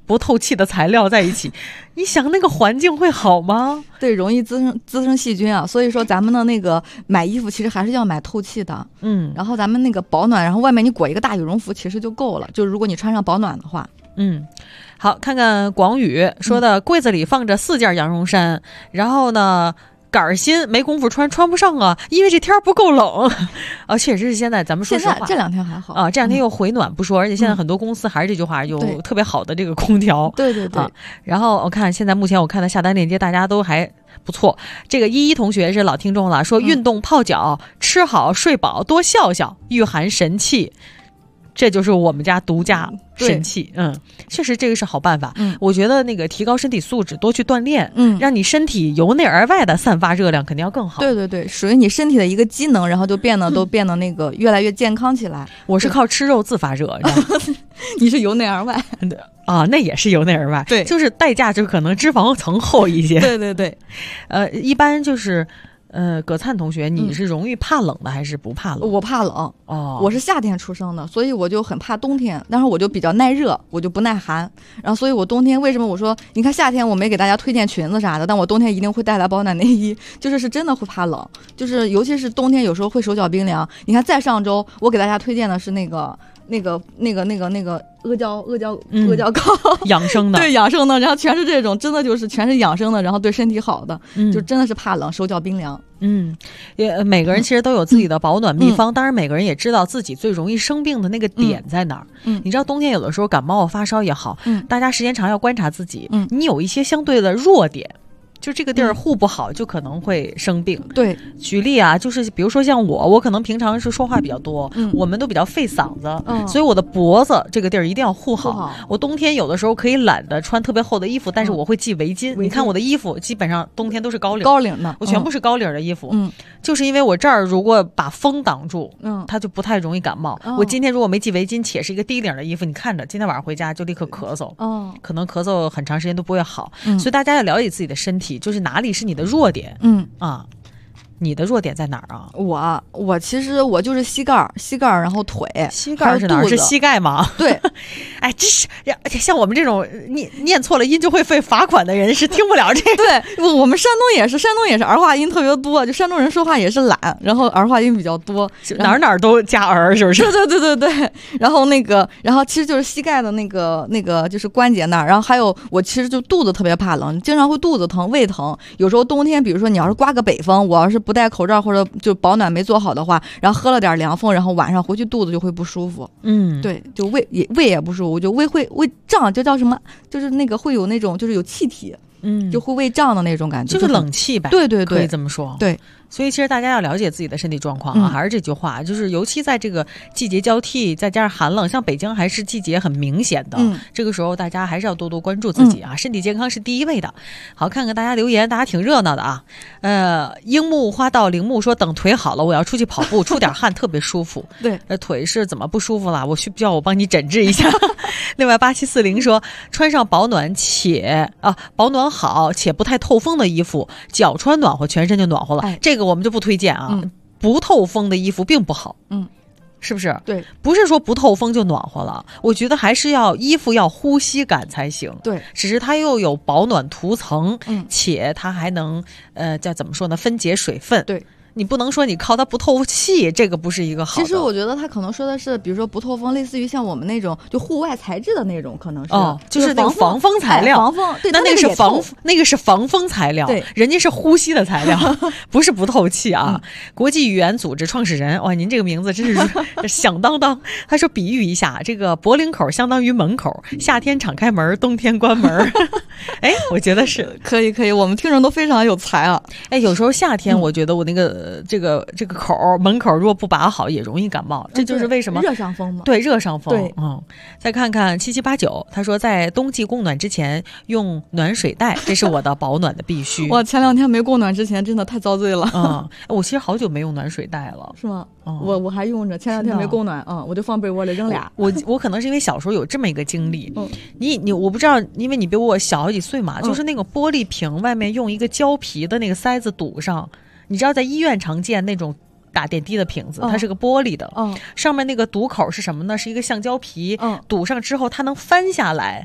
不透气的材料在一起，你想那个环境会好吗？ 对，容易滋生细菌啊。所以说咱们的那个买衣服其实还是要买透气的，然后咱们那个保暖，然后外面你裹一个大羽绒服其实就够了，就如果你穿上保暖的话。 好，看看广宇说的，柜子里放着4件羊绒衫，然后呢杆新没工夫穿不上啊，因为这天不够冷啊。确实是现在咱们说实话， 这2天还好啊，这2天又回暖不说，而且现在很多公司还是这句话，有特别好的这个空调。 对对对。 然后我看现在目前我看的下单链接，大家都还不错。这个依依同学是老听众了，说运动泡脚，吃好睡饱，多笑笑，御寒神器。这就是我们家独家神器。确实这个是好办法。我觉得那个提高身体素质，多去锻炼，让你身体由内而外的散发热量肯定要更好。 对对对，属于你身体的一个机能，然后就都变得那个越来越健康起来。 我是靠吃肉自发热， 你是由内而外啊，那也是由内而外。 对， 就是代价就可能脂肪层厚一些。 对对对， 一般就是葛灿同学，你是容易怕冷的还是不怕冷？ 我怕冷我是夏天出生的，所以我就很怕冬天，但是我就比较耐热，我就不耐寒。然后所以我冬天为什么我说你看夏天我没给大家推荐裙子啥的，但我冬天一定会带来保暖内衣，就是真的会怕冷，就是尤其是冬天有时候会手脚冰凉。你看再上周我给大家推荐的是那个阿胶糕， 养生的。 对，养生的，然后全是这种，真的就是全是养生的，然后对身体好的，就真的是怕冷，手脚冰凉。 也每个人其实都有自己的保暖秘方，当然每个人也知道自己最容易生病的那个点在哪儿。你知道冬天有的时候感冒发烧也好，大家时间长要观察自己，你有一些相对的弱点。就这个地儿护不好，就可能会生病。 对， 举例啊，就是比如说像我可能平常是说话比较多，我们都比较费嗓子，所以我的脖子这个地儿一定要护好。我冬天有的时候可以懒得穿特别厚的衣服，但是我会系围巾。你看我的衣服基本上冬天都是高领的， 我全部是高领的衣服。就是因为我这儿如果把风挡住，它就不太容易感冒。我今天如果没系围巾，且是一个低领的衣服，你看着今天晚上回家就立刻咳嗽，可能咳嗽很长时间都不会好。所以大家要了解自己的身体，就是哪里是你的弱点。你的弱点在哪儿啊？ 我其实我就是膝盖，然后腿。 膝盖是哪儿？是膝盖吗？ 对。 哎，这是像我们这种念错了音就会被罚款的人是听不了这个。 对，我们山东也是儿化音特别多，就山东人说话也是懒，然后儿化音比较多， 哪儿都加儿，是不是？ 对。然后其实就是膝盖的那个就是关节那儿，然后还有我其实就肚子特别怕冷，经常会肚子疼、胃疼。有时候冬天，比如说你要是刮个北风，我要是不戴口罩或者就保暖没做好的话，然后喝了点凉风，然后晚上回去肚子就会不舒服。对，就胃也不舒服，就胃胀，就叫什么？就是那个会有那种就是有气体，就会胃胀的那种感觉， 就是冷气呗。 对， 可以这么说。 对。 所以其实大家要了解自己的身体状况啊，还是这句话，就是尤其在这个季节交替，再加上寒冷，像北京还是季节很明显的，这个时候大家还是要多多关注自己啊，身体健康是第一位的。好，看看大家留言，大家挺热闹的啊。樱木花道铃木说，等腿好了，我要出去跑步，出点汗特别舒服。 对， 腿是怎么不舒服了？我需要我帮你诊治一下。另外8740说，穿上保暖好且不太透风的衣服，脚穿暖和，全身就暖和了。这个我们就不推荐啊，不透风的衣服并不好。是不是？ 对，不是说不透风就暖和了，我觉得还是衣服要呼吸感才行。 对， 只是它又有保暖涂层，且它还能叫怎么说呢？分解水分。 对。 你不能说你靠它不透气，这个不是一个好的。 其实我觉得他可能说的是，比如说不透风，类似于像我们那种就户外材质的那种，可能是就是那个防风材料。 防风，对， 那个是防风材料， 对， 人家是呼吸的材料，不是不透气啊。国际语言组织创始人，哇，您这个名字真是响当当。他说比喻一下，这个柏林口相当于门口，夏天敞开门，冬天关门。哎，我觉得是可以，我们听众都非常有才啊。 哎，有时候夏天我觉得我那个这个门口如果不把好也容易感冒，这就是为什么热伤风嘛。 对，热伤风。 对， 再看看7789，他说在冬季供暖之前用暖水袋，这是我的保暖的必须。 哇，前2天没供暖之前真的太遭罪了。 我其实好久没用暖水袋了。 是吗？我还用着，前2天没供暖我就放被窝里扔俩。 我可能是因为小时候有这么一个经历。我不知道，因为你比我小好几岁嘛，就是那个玻璃瓶外面用一个胶皮的那个塞子堵上。你知道在医院常见那种打点滴的瓶子，它是个玻璃的，上面那个堵口是什么呢？是一个橡胶皮，堵上之后它能翻下来。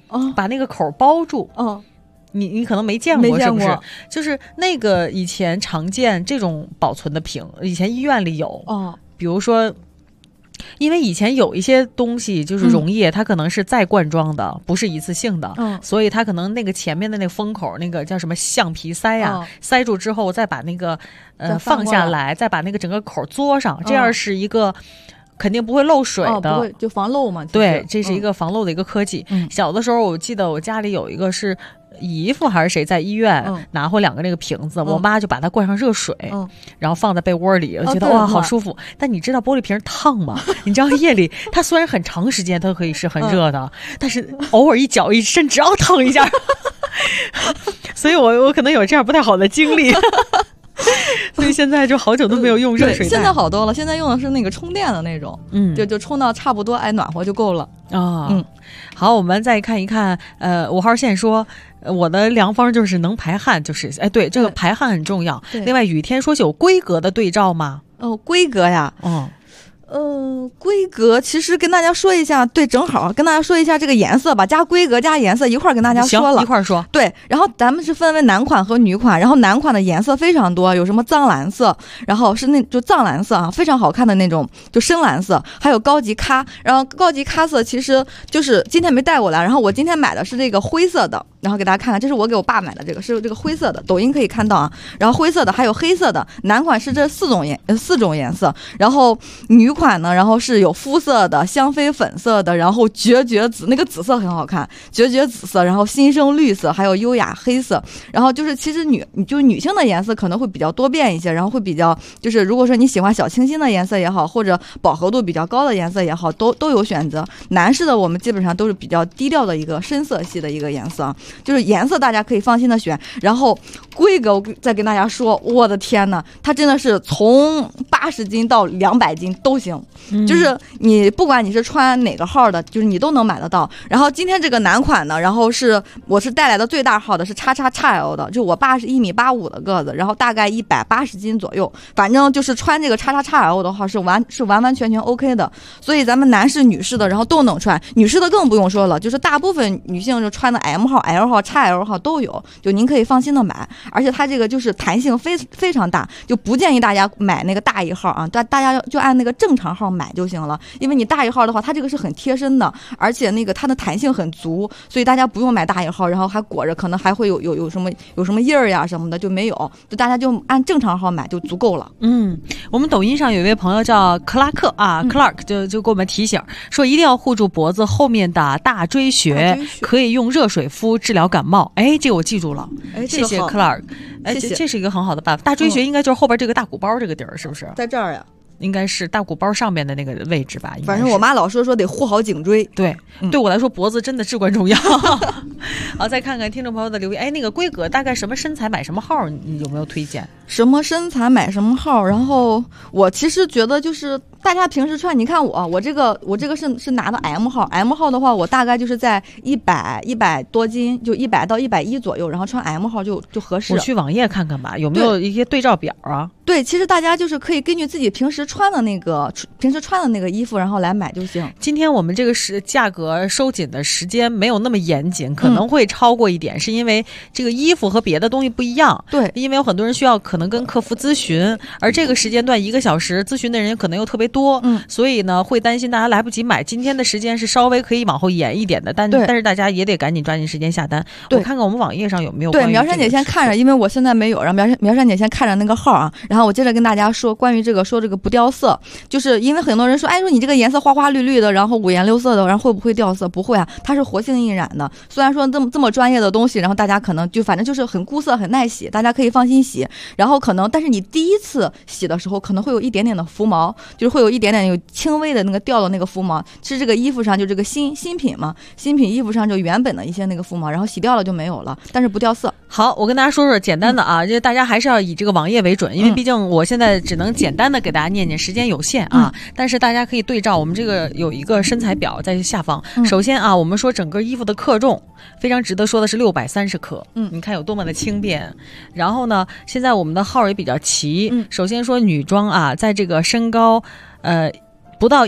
把那个口包住。你可能没见过是不是？就是那个以前常见这种保存的瓶，以前医院里有。比如说因为以前有一些东西就是溶液，它可能是再灌装的，不是一次性的，所以它可能那个前面的那个封口那个叫什么橡皮塞啊，塞住之后再把那个放下来，再把那个整个口嘬上，这样是一个肯定不会漏水的， 不会就防漏嘛。 对，这是一个防漏的一个科技。小的时候我记得我家里有一个是姨父还是谁在医院拿回2个那个瓶子，我妈就把它灌上热水，然后放在被窝里，我觉得哇好舒服。但你知道玻璃瓶烫吗？你知道夜里它虽然很长时间它可以是很热的，但是偶尔一脚一伸只要烫一下所以我可能有这样不太好的经历所以现在就好久都没有用热水袋。 现在好多了，现在用的是那个充电的那种，就充到差不多暖和就够了好，我们再看一看5号线说我的良方就是能排汗，就是对，这个排汗很重要。另外雨天说是有规格的对照吗？ 规格呀，规格其实跟大家说一下，对，正好跟大家说一下这个颜色吧，加规格加颜色一块跟大家说了， 一块说。 对，然后咱们是分为男款和女款，然后男款的颜色非常多，有什么藏蓝色，然后是那就藏蓝色啊，非常好看的那种，就深蓝色，还有高级咖，然后高级咖色其实就是今天没带过来，然后我今天买的是这个灰色的，然后给大家看看，这是我给我爸买的，这个是这个灰色的，抖音可以看到啊，然后灰色的还有黑色的，男款是这4种颜色，然后女款呢，然后是有肤色的、香妃粉色的，然后决紫，那个紫色很好看，决紫色，然后新生绿色，还有优雅黑色。然后就是其实女性的颜色可能会比较多变一些，然后会比较就是如果说你喜欢小清新的颜色也好，或者饱和度比较高的颜色也好，都有选择。男士的我们基本上都是比较低调的一个深色系的一个颜色，就是颜色大家可以放心的选。然后规格我再跟大家说，我的天呐，它真的是从80斤到200斤都行。就是你不管你是穿哪个号的，就是你都能买得到。然后今天这个男款呢，然后我是带来的最大号的是XXXL 的，就我爸是1.85米的个子，然后大概180斤左右，反正就是穿这个XXXL 的话是完全 OK 的。所以咱们男士女士的然后都能穿，女士的更不用说了，就是大部分女性就穿的 M 号 L 号 XL 号都有，就您可以放心的买。而且它这个就是弹性非常大，就不建议大家买那个大1号啊，大家就按那个正常号买就行了，因为你大1号的话它这个是很贴身的，而且那个它的弹性很足，所以大家不用买大1号，然后还裹着可能还会有什么印儿呀什么的就没有，就大家就按正常号买就足够了。 我们抖音上有一位朋友叫克拉克啊，Clark 就给我们提醒说一定要护住脖子后面的大椎穴，可以用热水敷治疗感冒。这个我记住了，谢谢 Clark。这是一个很好的办法。大椎穴应该就是后边这个大鼓包这个地儿，是不是？ 在这儿呀。 应该是大鼓包上面的那个位置吧， 反正我妈老说得护好颈椎。 对，对我来说脖子真的至关重要。好，再看看听众朋友的留言。那个规格大概什么身材买什么号，你有没有推荐？ 什么身材买什么号？然后我其实觉得就是大家平时穿，你看我这个是拿的 M 号 ，M 号的话我大概就是在100多斤，就100到110左右，然后穿 M 号就合适。 我去网页看看吧，有没有一些对照表啊？ 对，其实大家就是可以根据自己平时穿的那个衣服，然后来买就行。 今天我们这个价格收紧的时间没有那么严谨，可能会超过一点，是因为这个衣服和别的东西不一样。 对， 因为有很多人需要可能跟客服咨询，而这个时间段1个小时咨询的人可能又特别多，所以呢会担心大家来不及买。今天的时间是稍微可以往后延一点的，但是大家也得赶紧抓紧时间下单。我看看我们网页上有没有。 对，苗珊姐先看着，因为我现在没有，然后苗珊姐先看着那个号啊。然后我接着跟大家说关于这个不掉色，就是因为很多人说，说你这个颜色花花绿绿的，然后5颜6色的，然后会不会掉色？不会啊，它是活性印染的。虽然说这么专业的东西，然后大家可能就反正就是很固色很耐洗，大家可以放心洗。然后但是你第一次洗的时候可能会有一点点的浮毛，就是会有一点点有轻微的那个掉的那个浮毛。其实这个衣服上就这个新品嘛，新品衣服上就原本的一些那个浮毛，然后洗掉了就没有了，但是不掉色。 好，我跟大家说说简单的啊，就大家还是要以这个网页为准，因为毕竟我现在只能简单的给大家念，时间有限啊。但是大家可以对照我们这个有一个身材表在下方。首先啊，我们说整个衣服的克重非常值得说的是630克，你看有多么的轻便。然后呢，现在我们的号也比较齐。首先说女装啊，在这个身高不到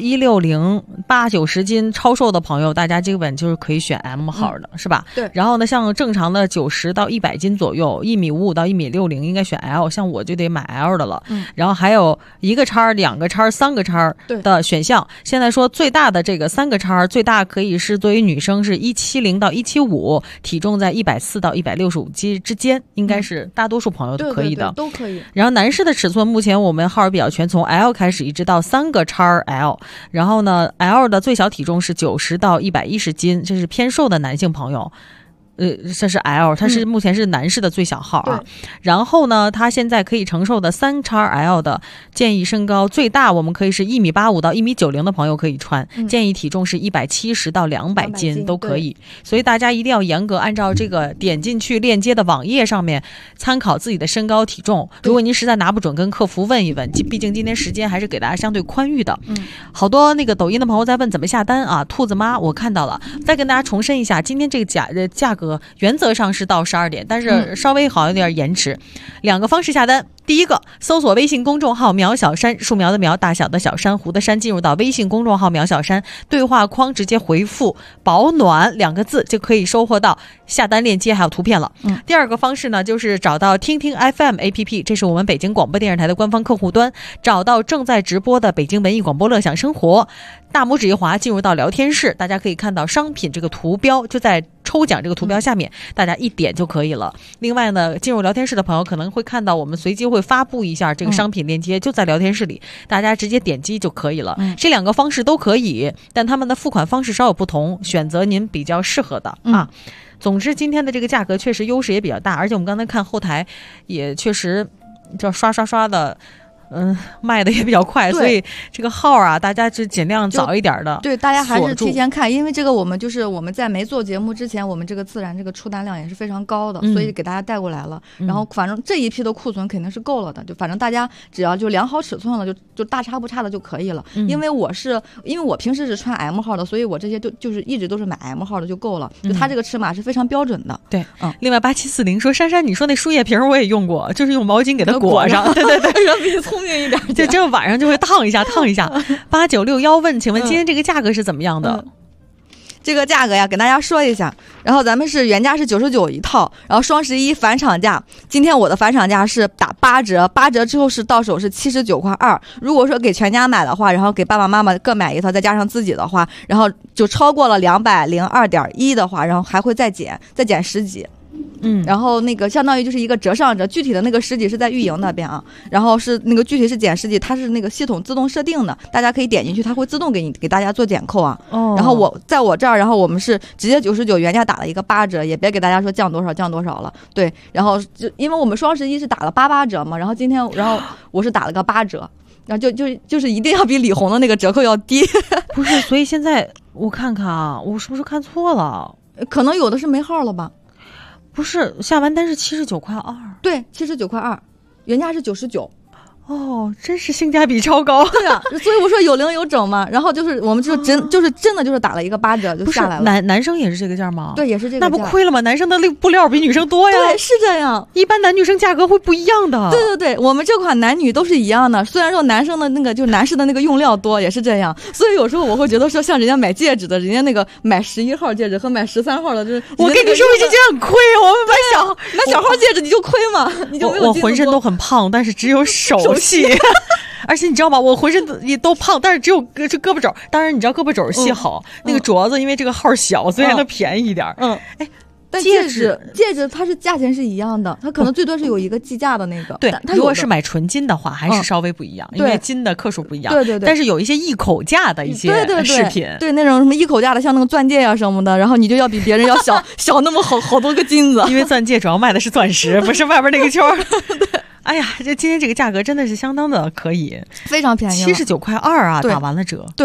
160、8、90斤超瘦的朋友，大家基本就是可以选 M 号的，是吧？ 对。 然后呢，像正常的90到100斤左右，1.55米到1.60米应该选 L， 像我就得买 L 的了。然后还有1个叉、2个叉、3个叉的选项。现在说最大的这个3个叉，最大可以是作为女生是170到175，体重在140到165斤之间，应该是大多数朋友都可以的。 对，都可以。 然后男士的尺寸，目前我们号比较全，从 L 开始一直到3个叉 L。然后呢 ，L 的最小体重是90到110斤，这是偏瘦的男性朋友。这是 L， 它是目前是男士的最小号啊。然后呢，他现在可以承受的3XL 的建议身高最大，我们可以是1.85米到1.90米的朋友可以穿，建议体重是170到200斤都可以。所以大家一定要严格按照这个点进去链接的网页上面参考自己的身高体重。如果您实在拿不准，跟客服问一问，毕竟今天时间还是给大家相对宽裕的。好多那个抖音的朋友在问怎么下单啊，兔子妈我看到了，再跟大家重申一下，今天这个价格原则上是到12点，但是稍微好一点延迟。2个方式下单，第一个，搜索微信公众号苗小山，树苗的苗，大小的小，珊瑚的珊，进入到微信公众号苗小山对话框，直接回复保暖2个字就可以收获到下单链接还有图片了。第二个方式呢，就是找到听听 FM APP， 这是我们北京广播电视台的官方客户端，找到正在直播的北京文艺广播乐享生活，大拇指一滑进入到聊天室，大家可以看到商品这个图标就在抽奖这个图标下面，大家一点就可以了。另外呢，进入聊天室的朋友可能会看到我们随机会发布一下这个商品链接，就在聊天室里，大家直接点击就可以了。这2个方式都可以，但他们的付款方式稍有不同，选择您比较适合的啊。总之今天的这个价格确实优势也比较大，而且我们刚才看后台也确实叫刷的卖的也比较快，所以这个号啊，大家就尽量早一点的。 对，大家还是提前看，因为这个我们在没做节目之前，我们这个自然这个出单量也是非常高的，所以给大家带过来了。然后反正这一批的库存肯定是够了的，就反正大家只要就量好尺寸了，就大差不差的就可以了。因为我平时是穿 M 号的，所以我这些就是一直都是买 M 号的就够了。就它这个尺码是非常标准的。 对，另外8740说，珊珊，你说那输液瓶我也用过，就是用毛巾给它裹上。对对对，聪明一点，就这晚上就会烫一下。8961问，请问今天这个价格是怎么样的？ 这个价格呀，给大家说一下。然后咱们是原价是99一套，然后双11返场价，今天我的返场价是打8折，8折之后是到手是79.2块。如果说给全家买的话，然后给爸爸妈妈各买一套，再加上自己的话，然后就超过了202.1的话，然后还会再减10几。然后那个相当于就是一个折上折，具体的那个10几是在运营那边啊，然后是那个具体是减10几，它是那个系统自动设定的，大家可以点进去，它会自动给大家做减扣啊。然后在我这儿，然后我们是直接99原价打了一个8折，也别给大家说降多少了。对，然后就因为我们双11是打了88折嘛，然后今天我是打了个8折，然后就是一定要比李红的那个折扣要低。 不是，所以现在我看看啊，我是不是看错了？ 可能有的是没号了吧。 不是，下完单是79.2块。 对，79.2块，原价是99。 真是性价比超高。 对啊，所以我说有零有整嘛。然后就是我们真的打了一个8折就下来了。 男生也是这个价吗？ 对，也是这个价。 那不亏了吗？男生的布料比女生多呀。 对，是这样。 一般男女生价格会不一样的。 对对对，我们这款男女都是一样的。虽然说男生的那个就是男士的那个用料多，也是这样。所以有时候我会觉得说，像人家买戒指的，人家那个买11号戒指和买13号的，就是我跟你说，我已经觉得很亏。我们买小号戒指你就亏嘛，你就没有。 我浑身都很胖，但是只有手细。而且你知道吗？我浑身也都胖，但是只有这胳膊肘。当然，你知道胳膊肘细好，那个镯子因为这个号小，所以还能便宜一点。 但戒指它是价钱是一样的，它可能最多是有一个计价的那个。 对，如果是买纯金的话，还是稍微不一样，因为金的克数不一样。 对对对。 但是有一些一口价的一些饰品， 对那种什么一口价的，像那个钻戒啊什么的，然后你就要比别人要小那么好多个金子， 因为钻戒主要卖的是钻石，不是外边那个圈。对。哎呀，今天这个价格真的是相当的可以， 非常便宜， 79.2块啊，打完了折。 对。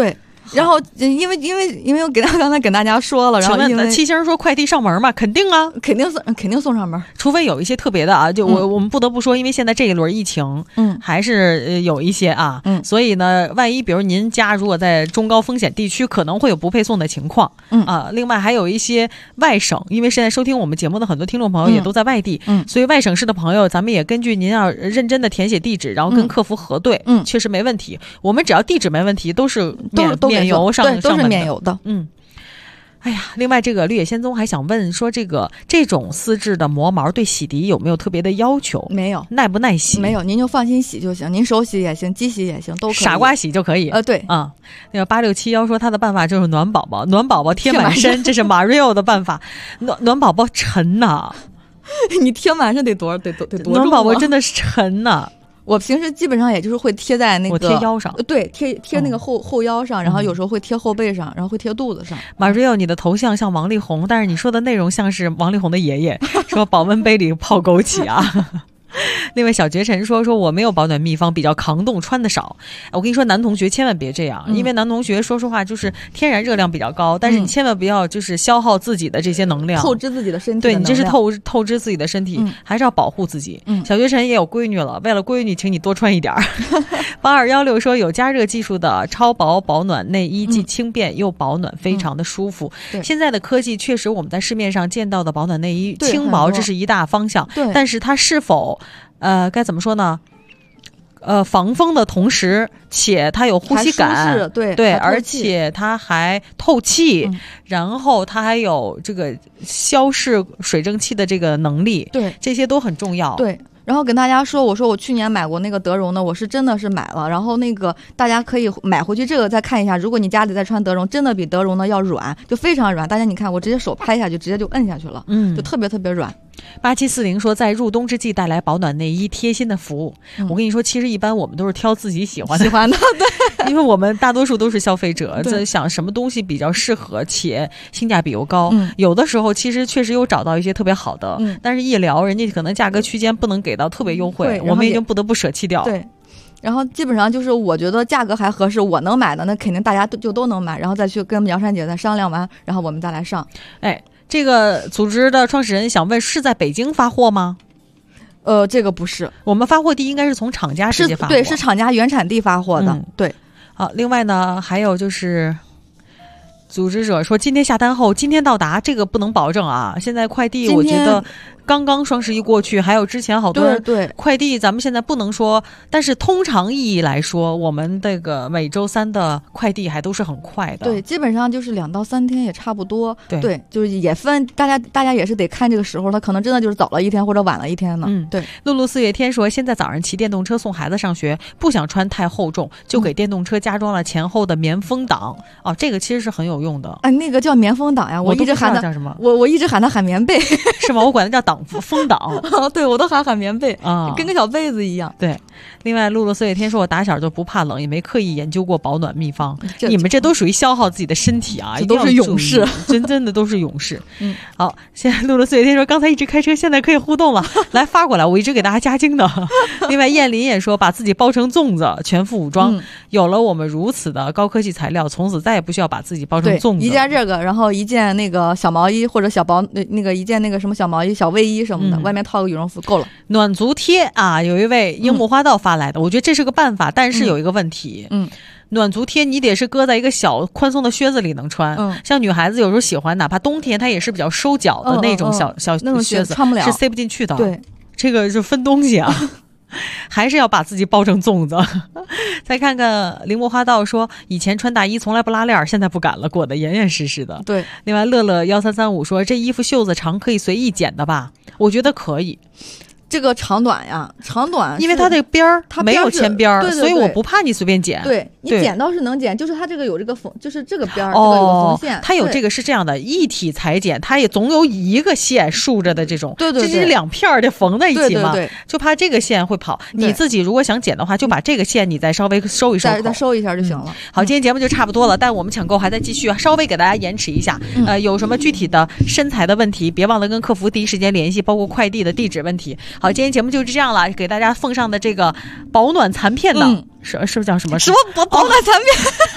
然后因为我刚才跟大家说了，然后因为七星说快递上门嘛，肯定啊， 肯定送上门， 除非有一些特别的啊，就我们不得不说，因为现在这一轮疫情，还是有一些啊，所以呢，万一比如您家如果在中高风险地区，可能会有不配送的情况，另外还有一些外省，因为现在收听我们节目的很多听众朋友也都在外地，所以外省市的朋友，咱们也根据您要认真的填写地址，然后跟客服核对，确实没问题。我们只要地址没问题，都是免邮上， 对，都是免邮的。 哎呀，另外这个绿野仙踪还想问说，这种丝质的磨毛对洗涤有没有特别的要求？ 没有， 耐不耐洗？ 没有，您就放心洗就行，您手洗也行，机洗也行，都可以。 傻瓜洗就可以。 对啊，那个8671说他的办法就是暖宝宝，暖宝宝贴满身，这是 Mario 的办法。暖宝宝沉呐， 你贴满身得多重？ 暖宝宝真的是沉呐。 我平时基本上也就是会贴在那个， 我贴腰上， 对，贴那个后腰上，然后有时候会贴后背上，然后会贴肚子上。 Mario， 你的头像像王力宏，但是你说的内容像是王力宏的爷爷，说保温杯里泡枸杞啊。另外小绝尘说我没有保暖秘方，比较抗冻，穿的少。我跟你说，男同学千万别这样，因为男同学说实话就是天然热量比较高，但是你千万不要就是消耗自己的这些能量， 透支自己的身体。 对，你这是透支自己的身体，还是要保护自己。小绝尘也有闺女了，为了闺女，请你多穿一点。8216说有加热技术的超薄保暖内衣，既轻便又保暖，非常的舒服。现在的科技确实我们在市面上见到的保暖内衣轻薄，这是一大方向。但是它是否该怎么说呢？防风的同时，且它有呼吸感，对，而且它还透气，然后它还有这个消逝水蒸气的这个能力， 对， 这些都很重要。 对。然后跟大家说，我说我去年买过那个德绒的，我是真的是买了，然后那个大家可以买回去这个再看一下，如果你家里在穿德绒，真的比德绒的要软，就非常软。大家你看，我直接手拍下去，直接就摁下去了，就特别特别软。 8740说在入冬之际带来保暖内衣，贴心的服务。我跟你说，其实一般我们都是挑自己喜欢的，对，因为我们大多数都是消费者，在想什么东西比较适合且性价比又高。有的时候其实确实有找到一些特别好的，但是一聊人家可能价格区间不能给到特别优惠，我们已经不得不舍弃掉。 对。然后基本上就是我觉得价格还合适，我能买的那肯定大家都能买，然后再去跟苗珊姐再商量完，然后我们再来上。 这个组织的创始人想问，是在北京发货吗？ 这个不是， 我们发货地应该是从厂家直接发货， 对，是厂家原产地发货的，对。 好，另外呢，还有就是组织者说今天下单后今天到达，这个不能保证啊。现在快递我觉得刚刚双11过去，还有之前好多人快递，咱们现在不能说，但是通常意义来说，我们这个每周3的快递还都是很快的。 对，基本上就是2到3天也差不多。对，就是也分大家也是得看这个时候，他可能真的就是早了一天或者晚了一天呢。对。 露露4月天说，现在早上骑电动车送孩子上学，不想穿太厚重，就给电动车加装了前后的棉风挡。这个其实是很有用的。 那个叫棉风挡呀，我一直喊它叫什么？ 我一直喊它喊棉被， 是吗？我管它叫风挡。 对，我都喊棉被啊，跟个小被子一样。 对。另外，露露4月天说，我打小就不怕冷，也没刻意研究过保暖秘方。你们这都属于消耗自己的身体啊， 这都是勇士， 真的都是勇士。好，现在露露4月天说，刚才一直开车，现在可以互动了，来发过来，我一直给大家加精的。另外，燕林也说，把自己包成粽子，全副武装。有了我们如此的高科技材料，从此再也不需要把自己包成粽子。 一件这个，然后一件那个小毛衣或者小薄那个一件那个什么小毛衣、小卫衣什么的，外面套个羽绒服够了。 暖足贴啊，有一位樱木花道发来的，我觉得这是个办法，但是有一个问题。暖足贴你得是搁在一个小宽松的靴子里能穿，像女孩子有时候喜欢，哪怕冬天它也是比较收脚的那种小靴子， 穿不了， 是塞不进去的。 对， 这个是分东西啊。还是要把自己包成粽子。再看看铃木花道说，以前穿大衣从来不拉链，现在不敢了，裹得严严实实的。 对。 另外乐乐1335说，这衣服袖子长可以随意剪的吧？我觉得可以。 这个长短呀，长短， 因为它这个边儿没有前边儿，所以我不怕你随便剪。 对，你剪倒是能剪，就是它这个有这个缝，就是这个边儿，这个有个缝线。 它有这个是这样的，一体裁剪，它也总有一个线竖着的这种， 对， 这是2片的缝在一起嘛， 对， 就怕这个线会跑。你自己如果想剪的话，就把这个线你再稍微收一收， 再收一下就行了。 好，今天节目就差不多了，但我们抢购还在继续啊，稍微给大家延迟一下。有什么具体的身材的问题，别忘了跟客服第一时间联系，包括快递的地址问题。好，今天节目就是这样了，给大家奉上的这个保暖残片的，是不是叫什么保暖残片？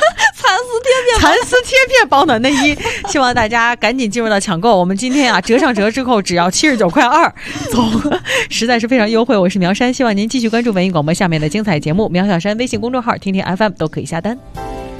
蚕丝贴片保暖内衣，希望大家赶紧进入到抢购。我们今天啊折上折之后只要79.2块，实在是非常优惠。我是苗山，希望您继续关注文艺广播下面的精彩节目。苗小山微信公众号、听听 FM 都可以下单。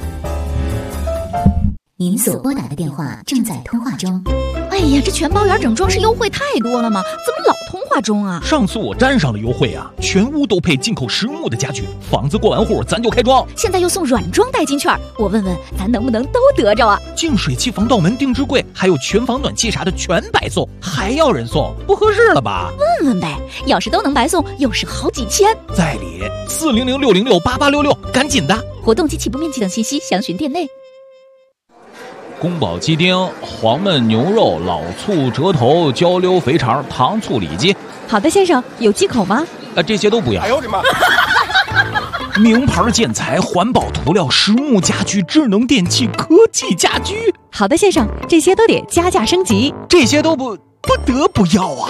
您所拨打的电话正在通话中。 哎呀，这全包圆整装饰优惠太多了吗？怎么老通话中啊？ 上次我沾上了优惠啊，全屋都配进口实木的家具，房子过完户咱就开装。 现在又送软装代金券，我问问咱能不能都得着啊？ 净水器、防盗门、定制柜，还有全房暖气啥的全白送，还要人送，不合适了吧？ 问问呗，要是都能白送，又是好几千。 在理400-606-8866，赶紧的！ 活动及起步面积等信息详询店内。 宫保鸡丁、黄焖牛肉、老醋、折头、焦溜肥肠、糖醋里脊。 好的，先生，有忌口吗？ 这些都不要。 哎呦我的妈！名牌建材、环保涂料、实木家具、智能电器、科技家居。 好的，先生，这些都得加价升级。 这些都不得不要啊！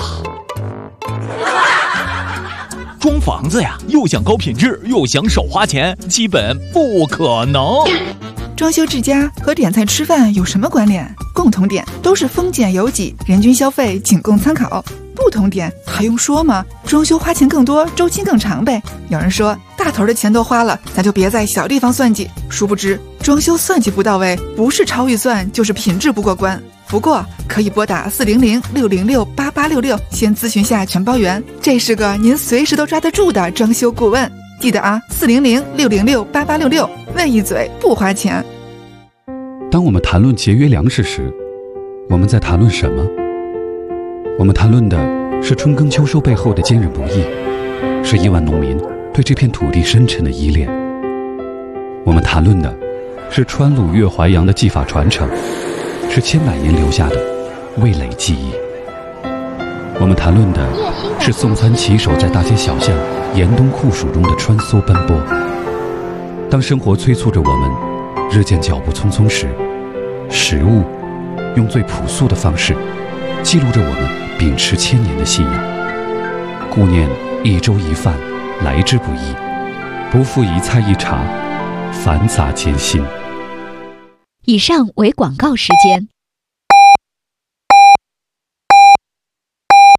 装房子呀，又想高品质，又想少花钱，基本不可能。 装修治家和点菜吃饭有什么关联？共同点都是丰俭由己，人均消费仅供参考。不同点还用说吗？装修花钱更多，周期更长呗。有人说大头的钱都花了，咱就别在小地方算计。殊不知装修算计不到位，不是超预算就是品质不过关。不过可以拨打400-606-8866，先咨询下全包圆，这是个您随时都抓得住的装修顾问。记得啊，400-606-8866，问一嘴不花钱。 当我们谈论节约粮食时，我们在谈论什么？我们谈论的是春耕秋收背后的坚韧不易，是亿万农民对这片土地深沉的依恋。我们谈论的是川鲁粤淮扬的技法传承，是千百年留下的味蕾记忆。我们谈论的是送餐骑手在大街小巷严冬酷暑中的穿梭奔波。当生活催促着我们日渐脚步匆匆时，食物用最朴素的方式记录着我们秉持千年的信仰。顾念一粥一饭来之不易，不负一菜一茶繁杂艰辛。 以上为广告时间。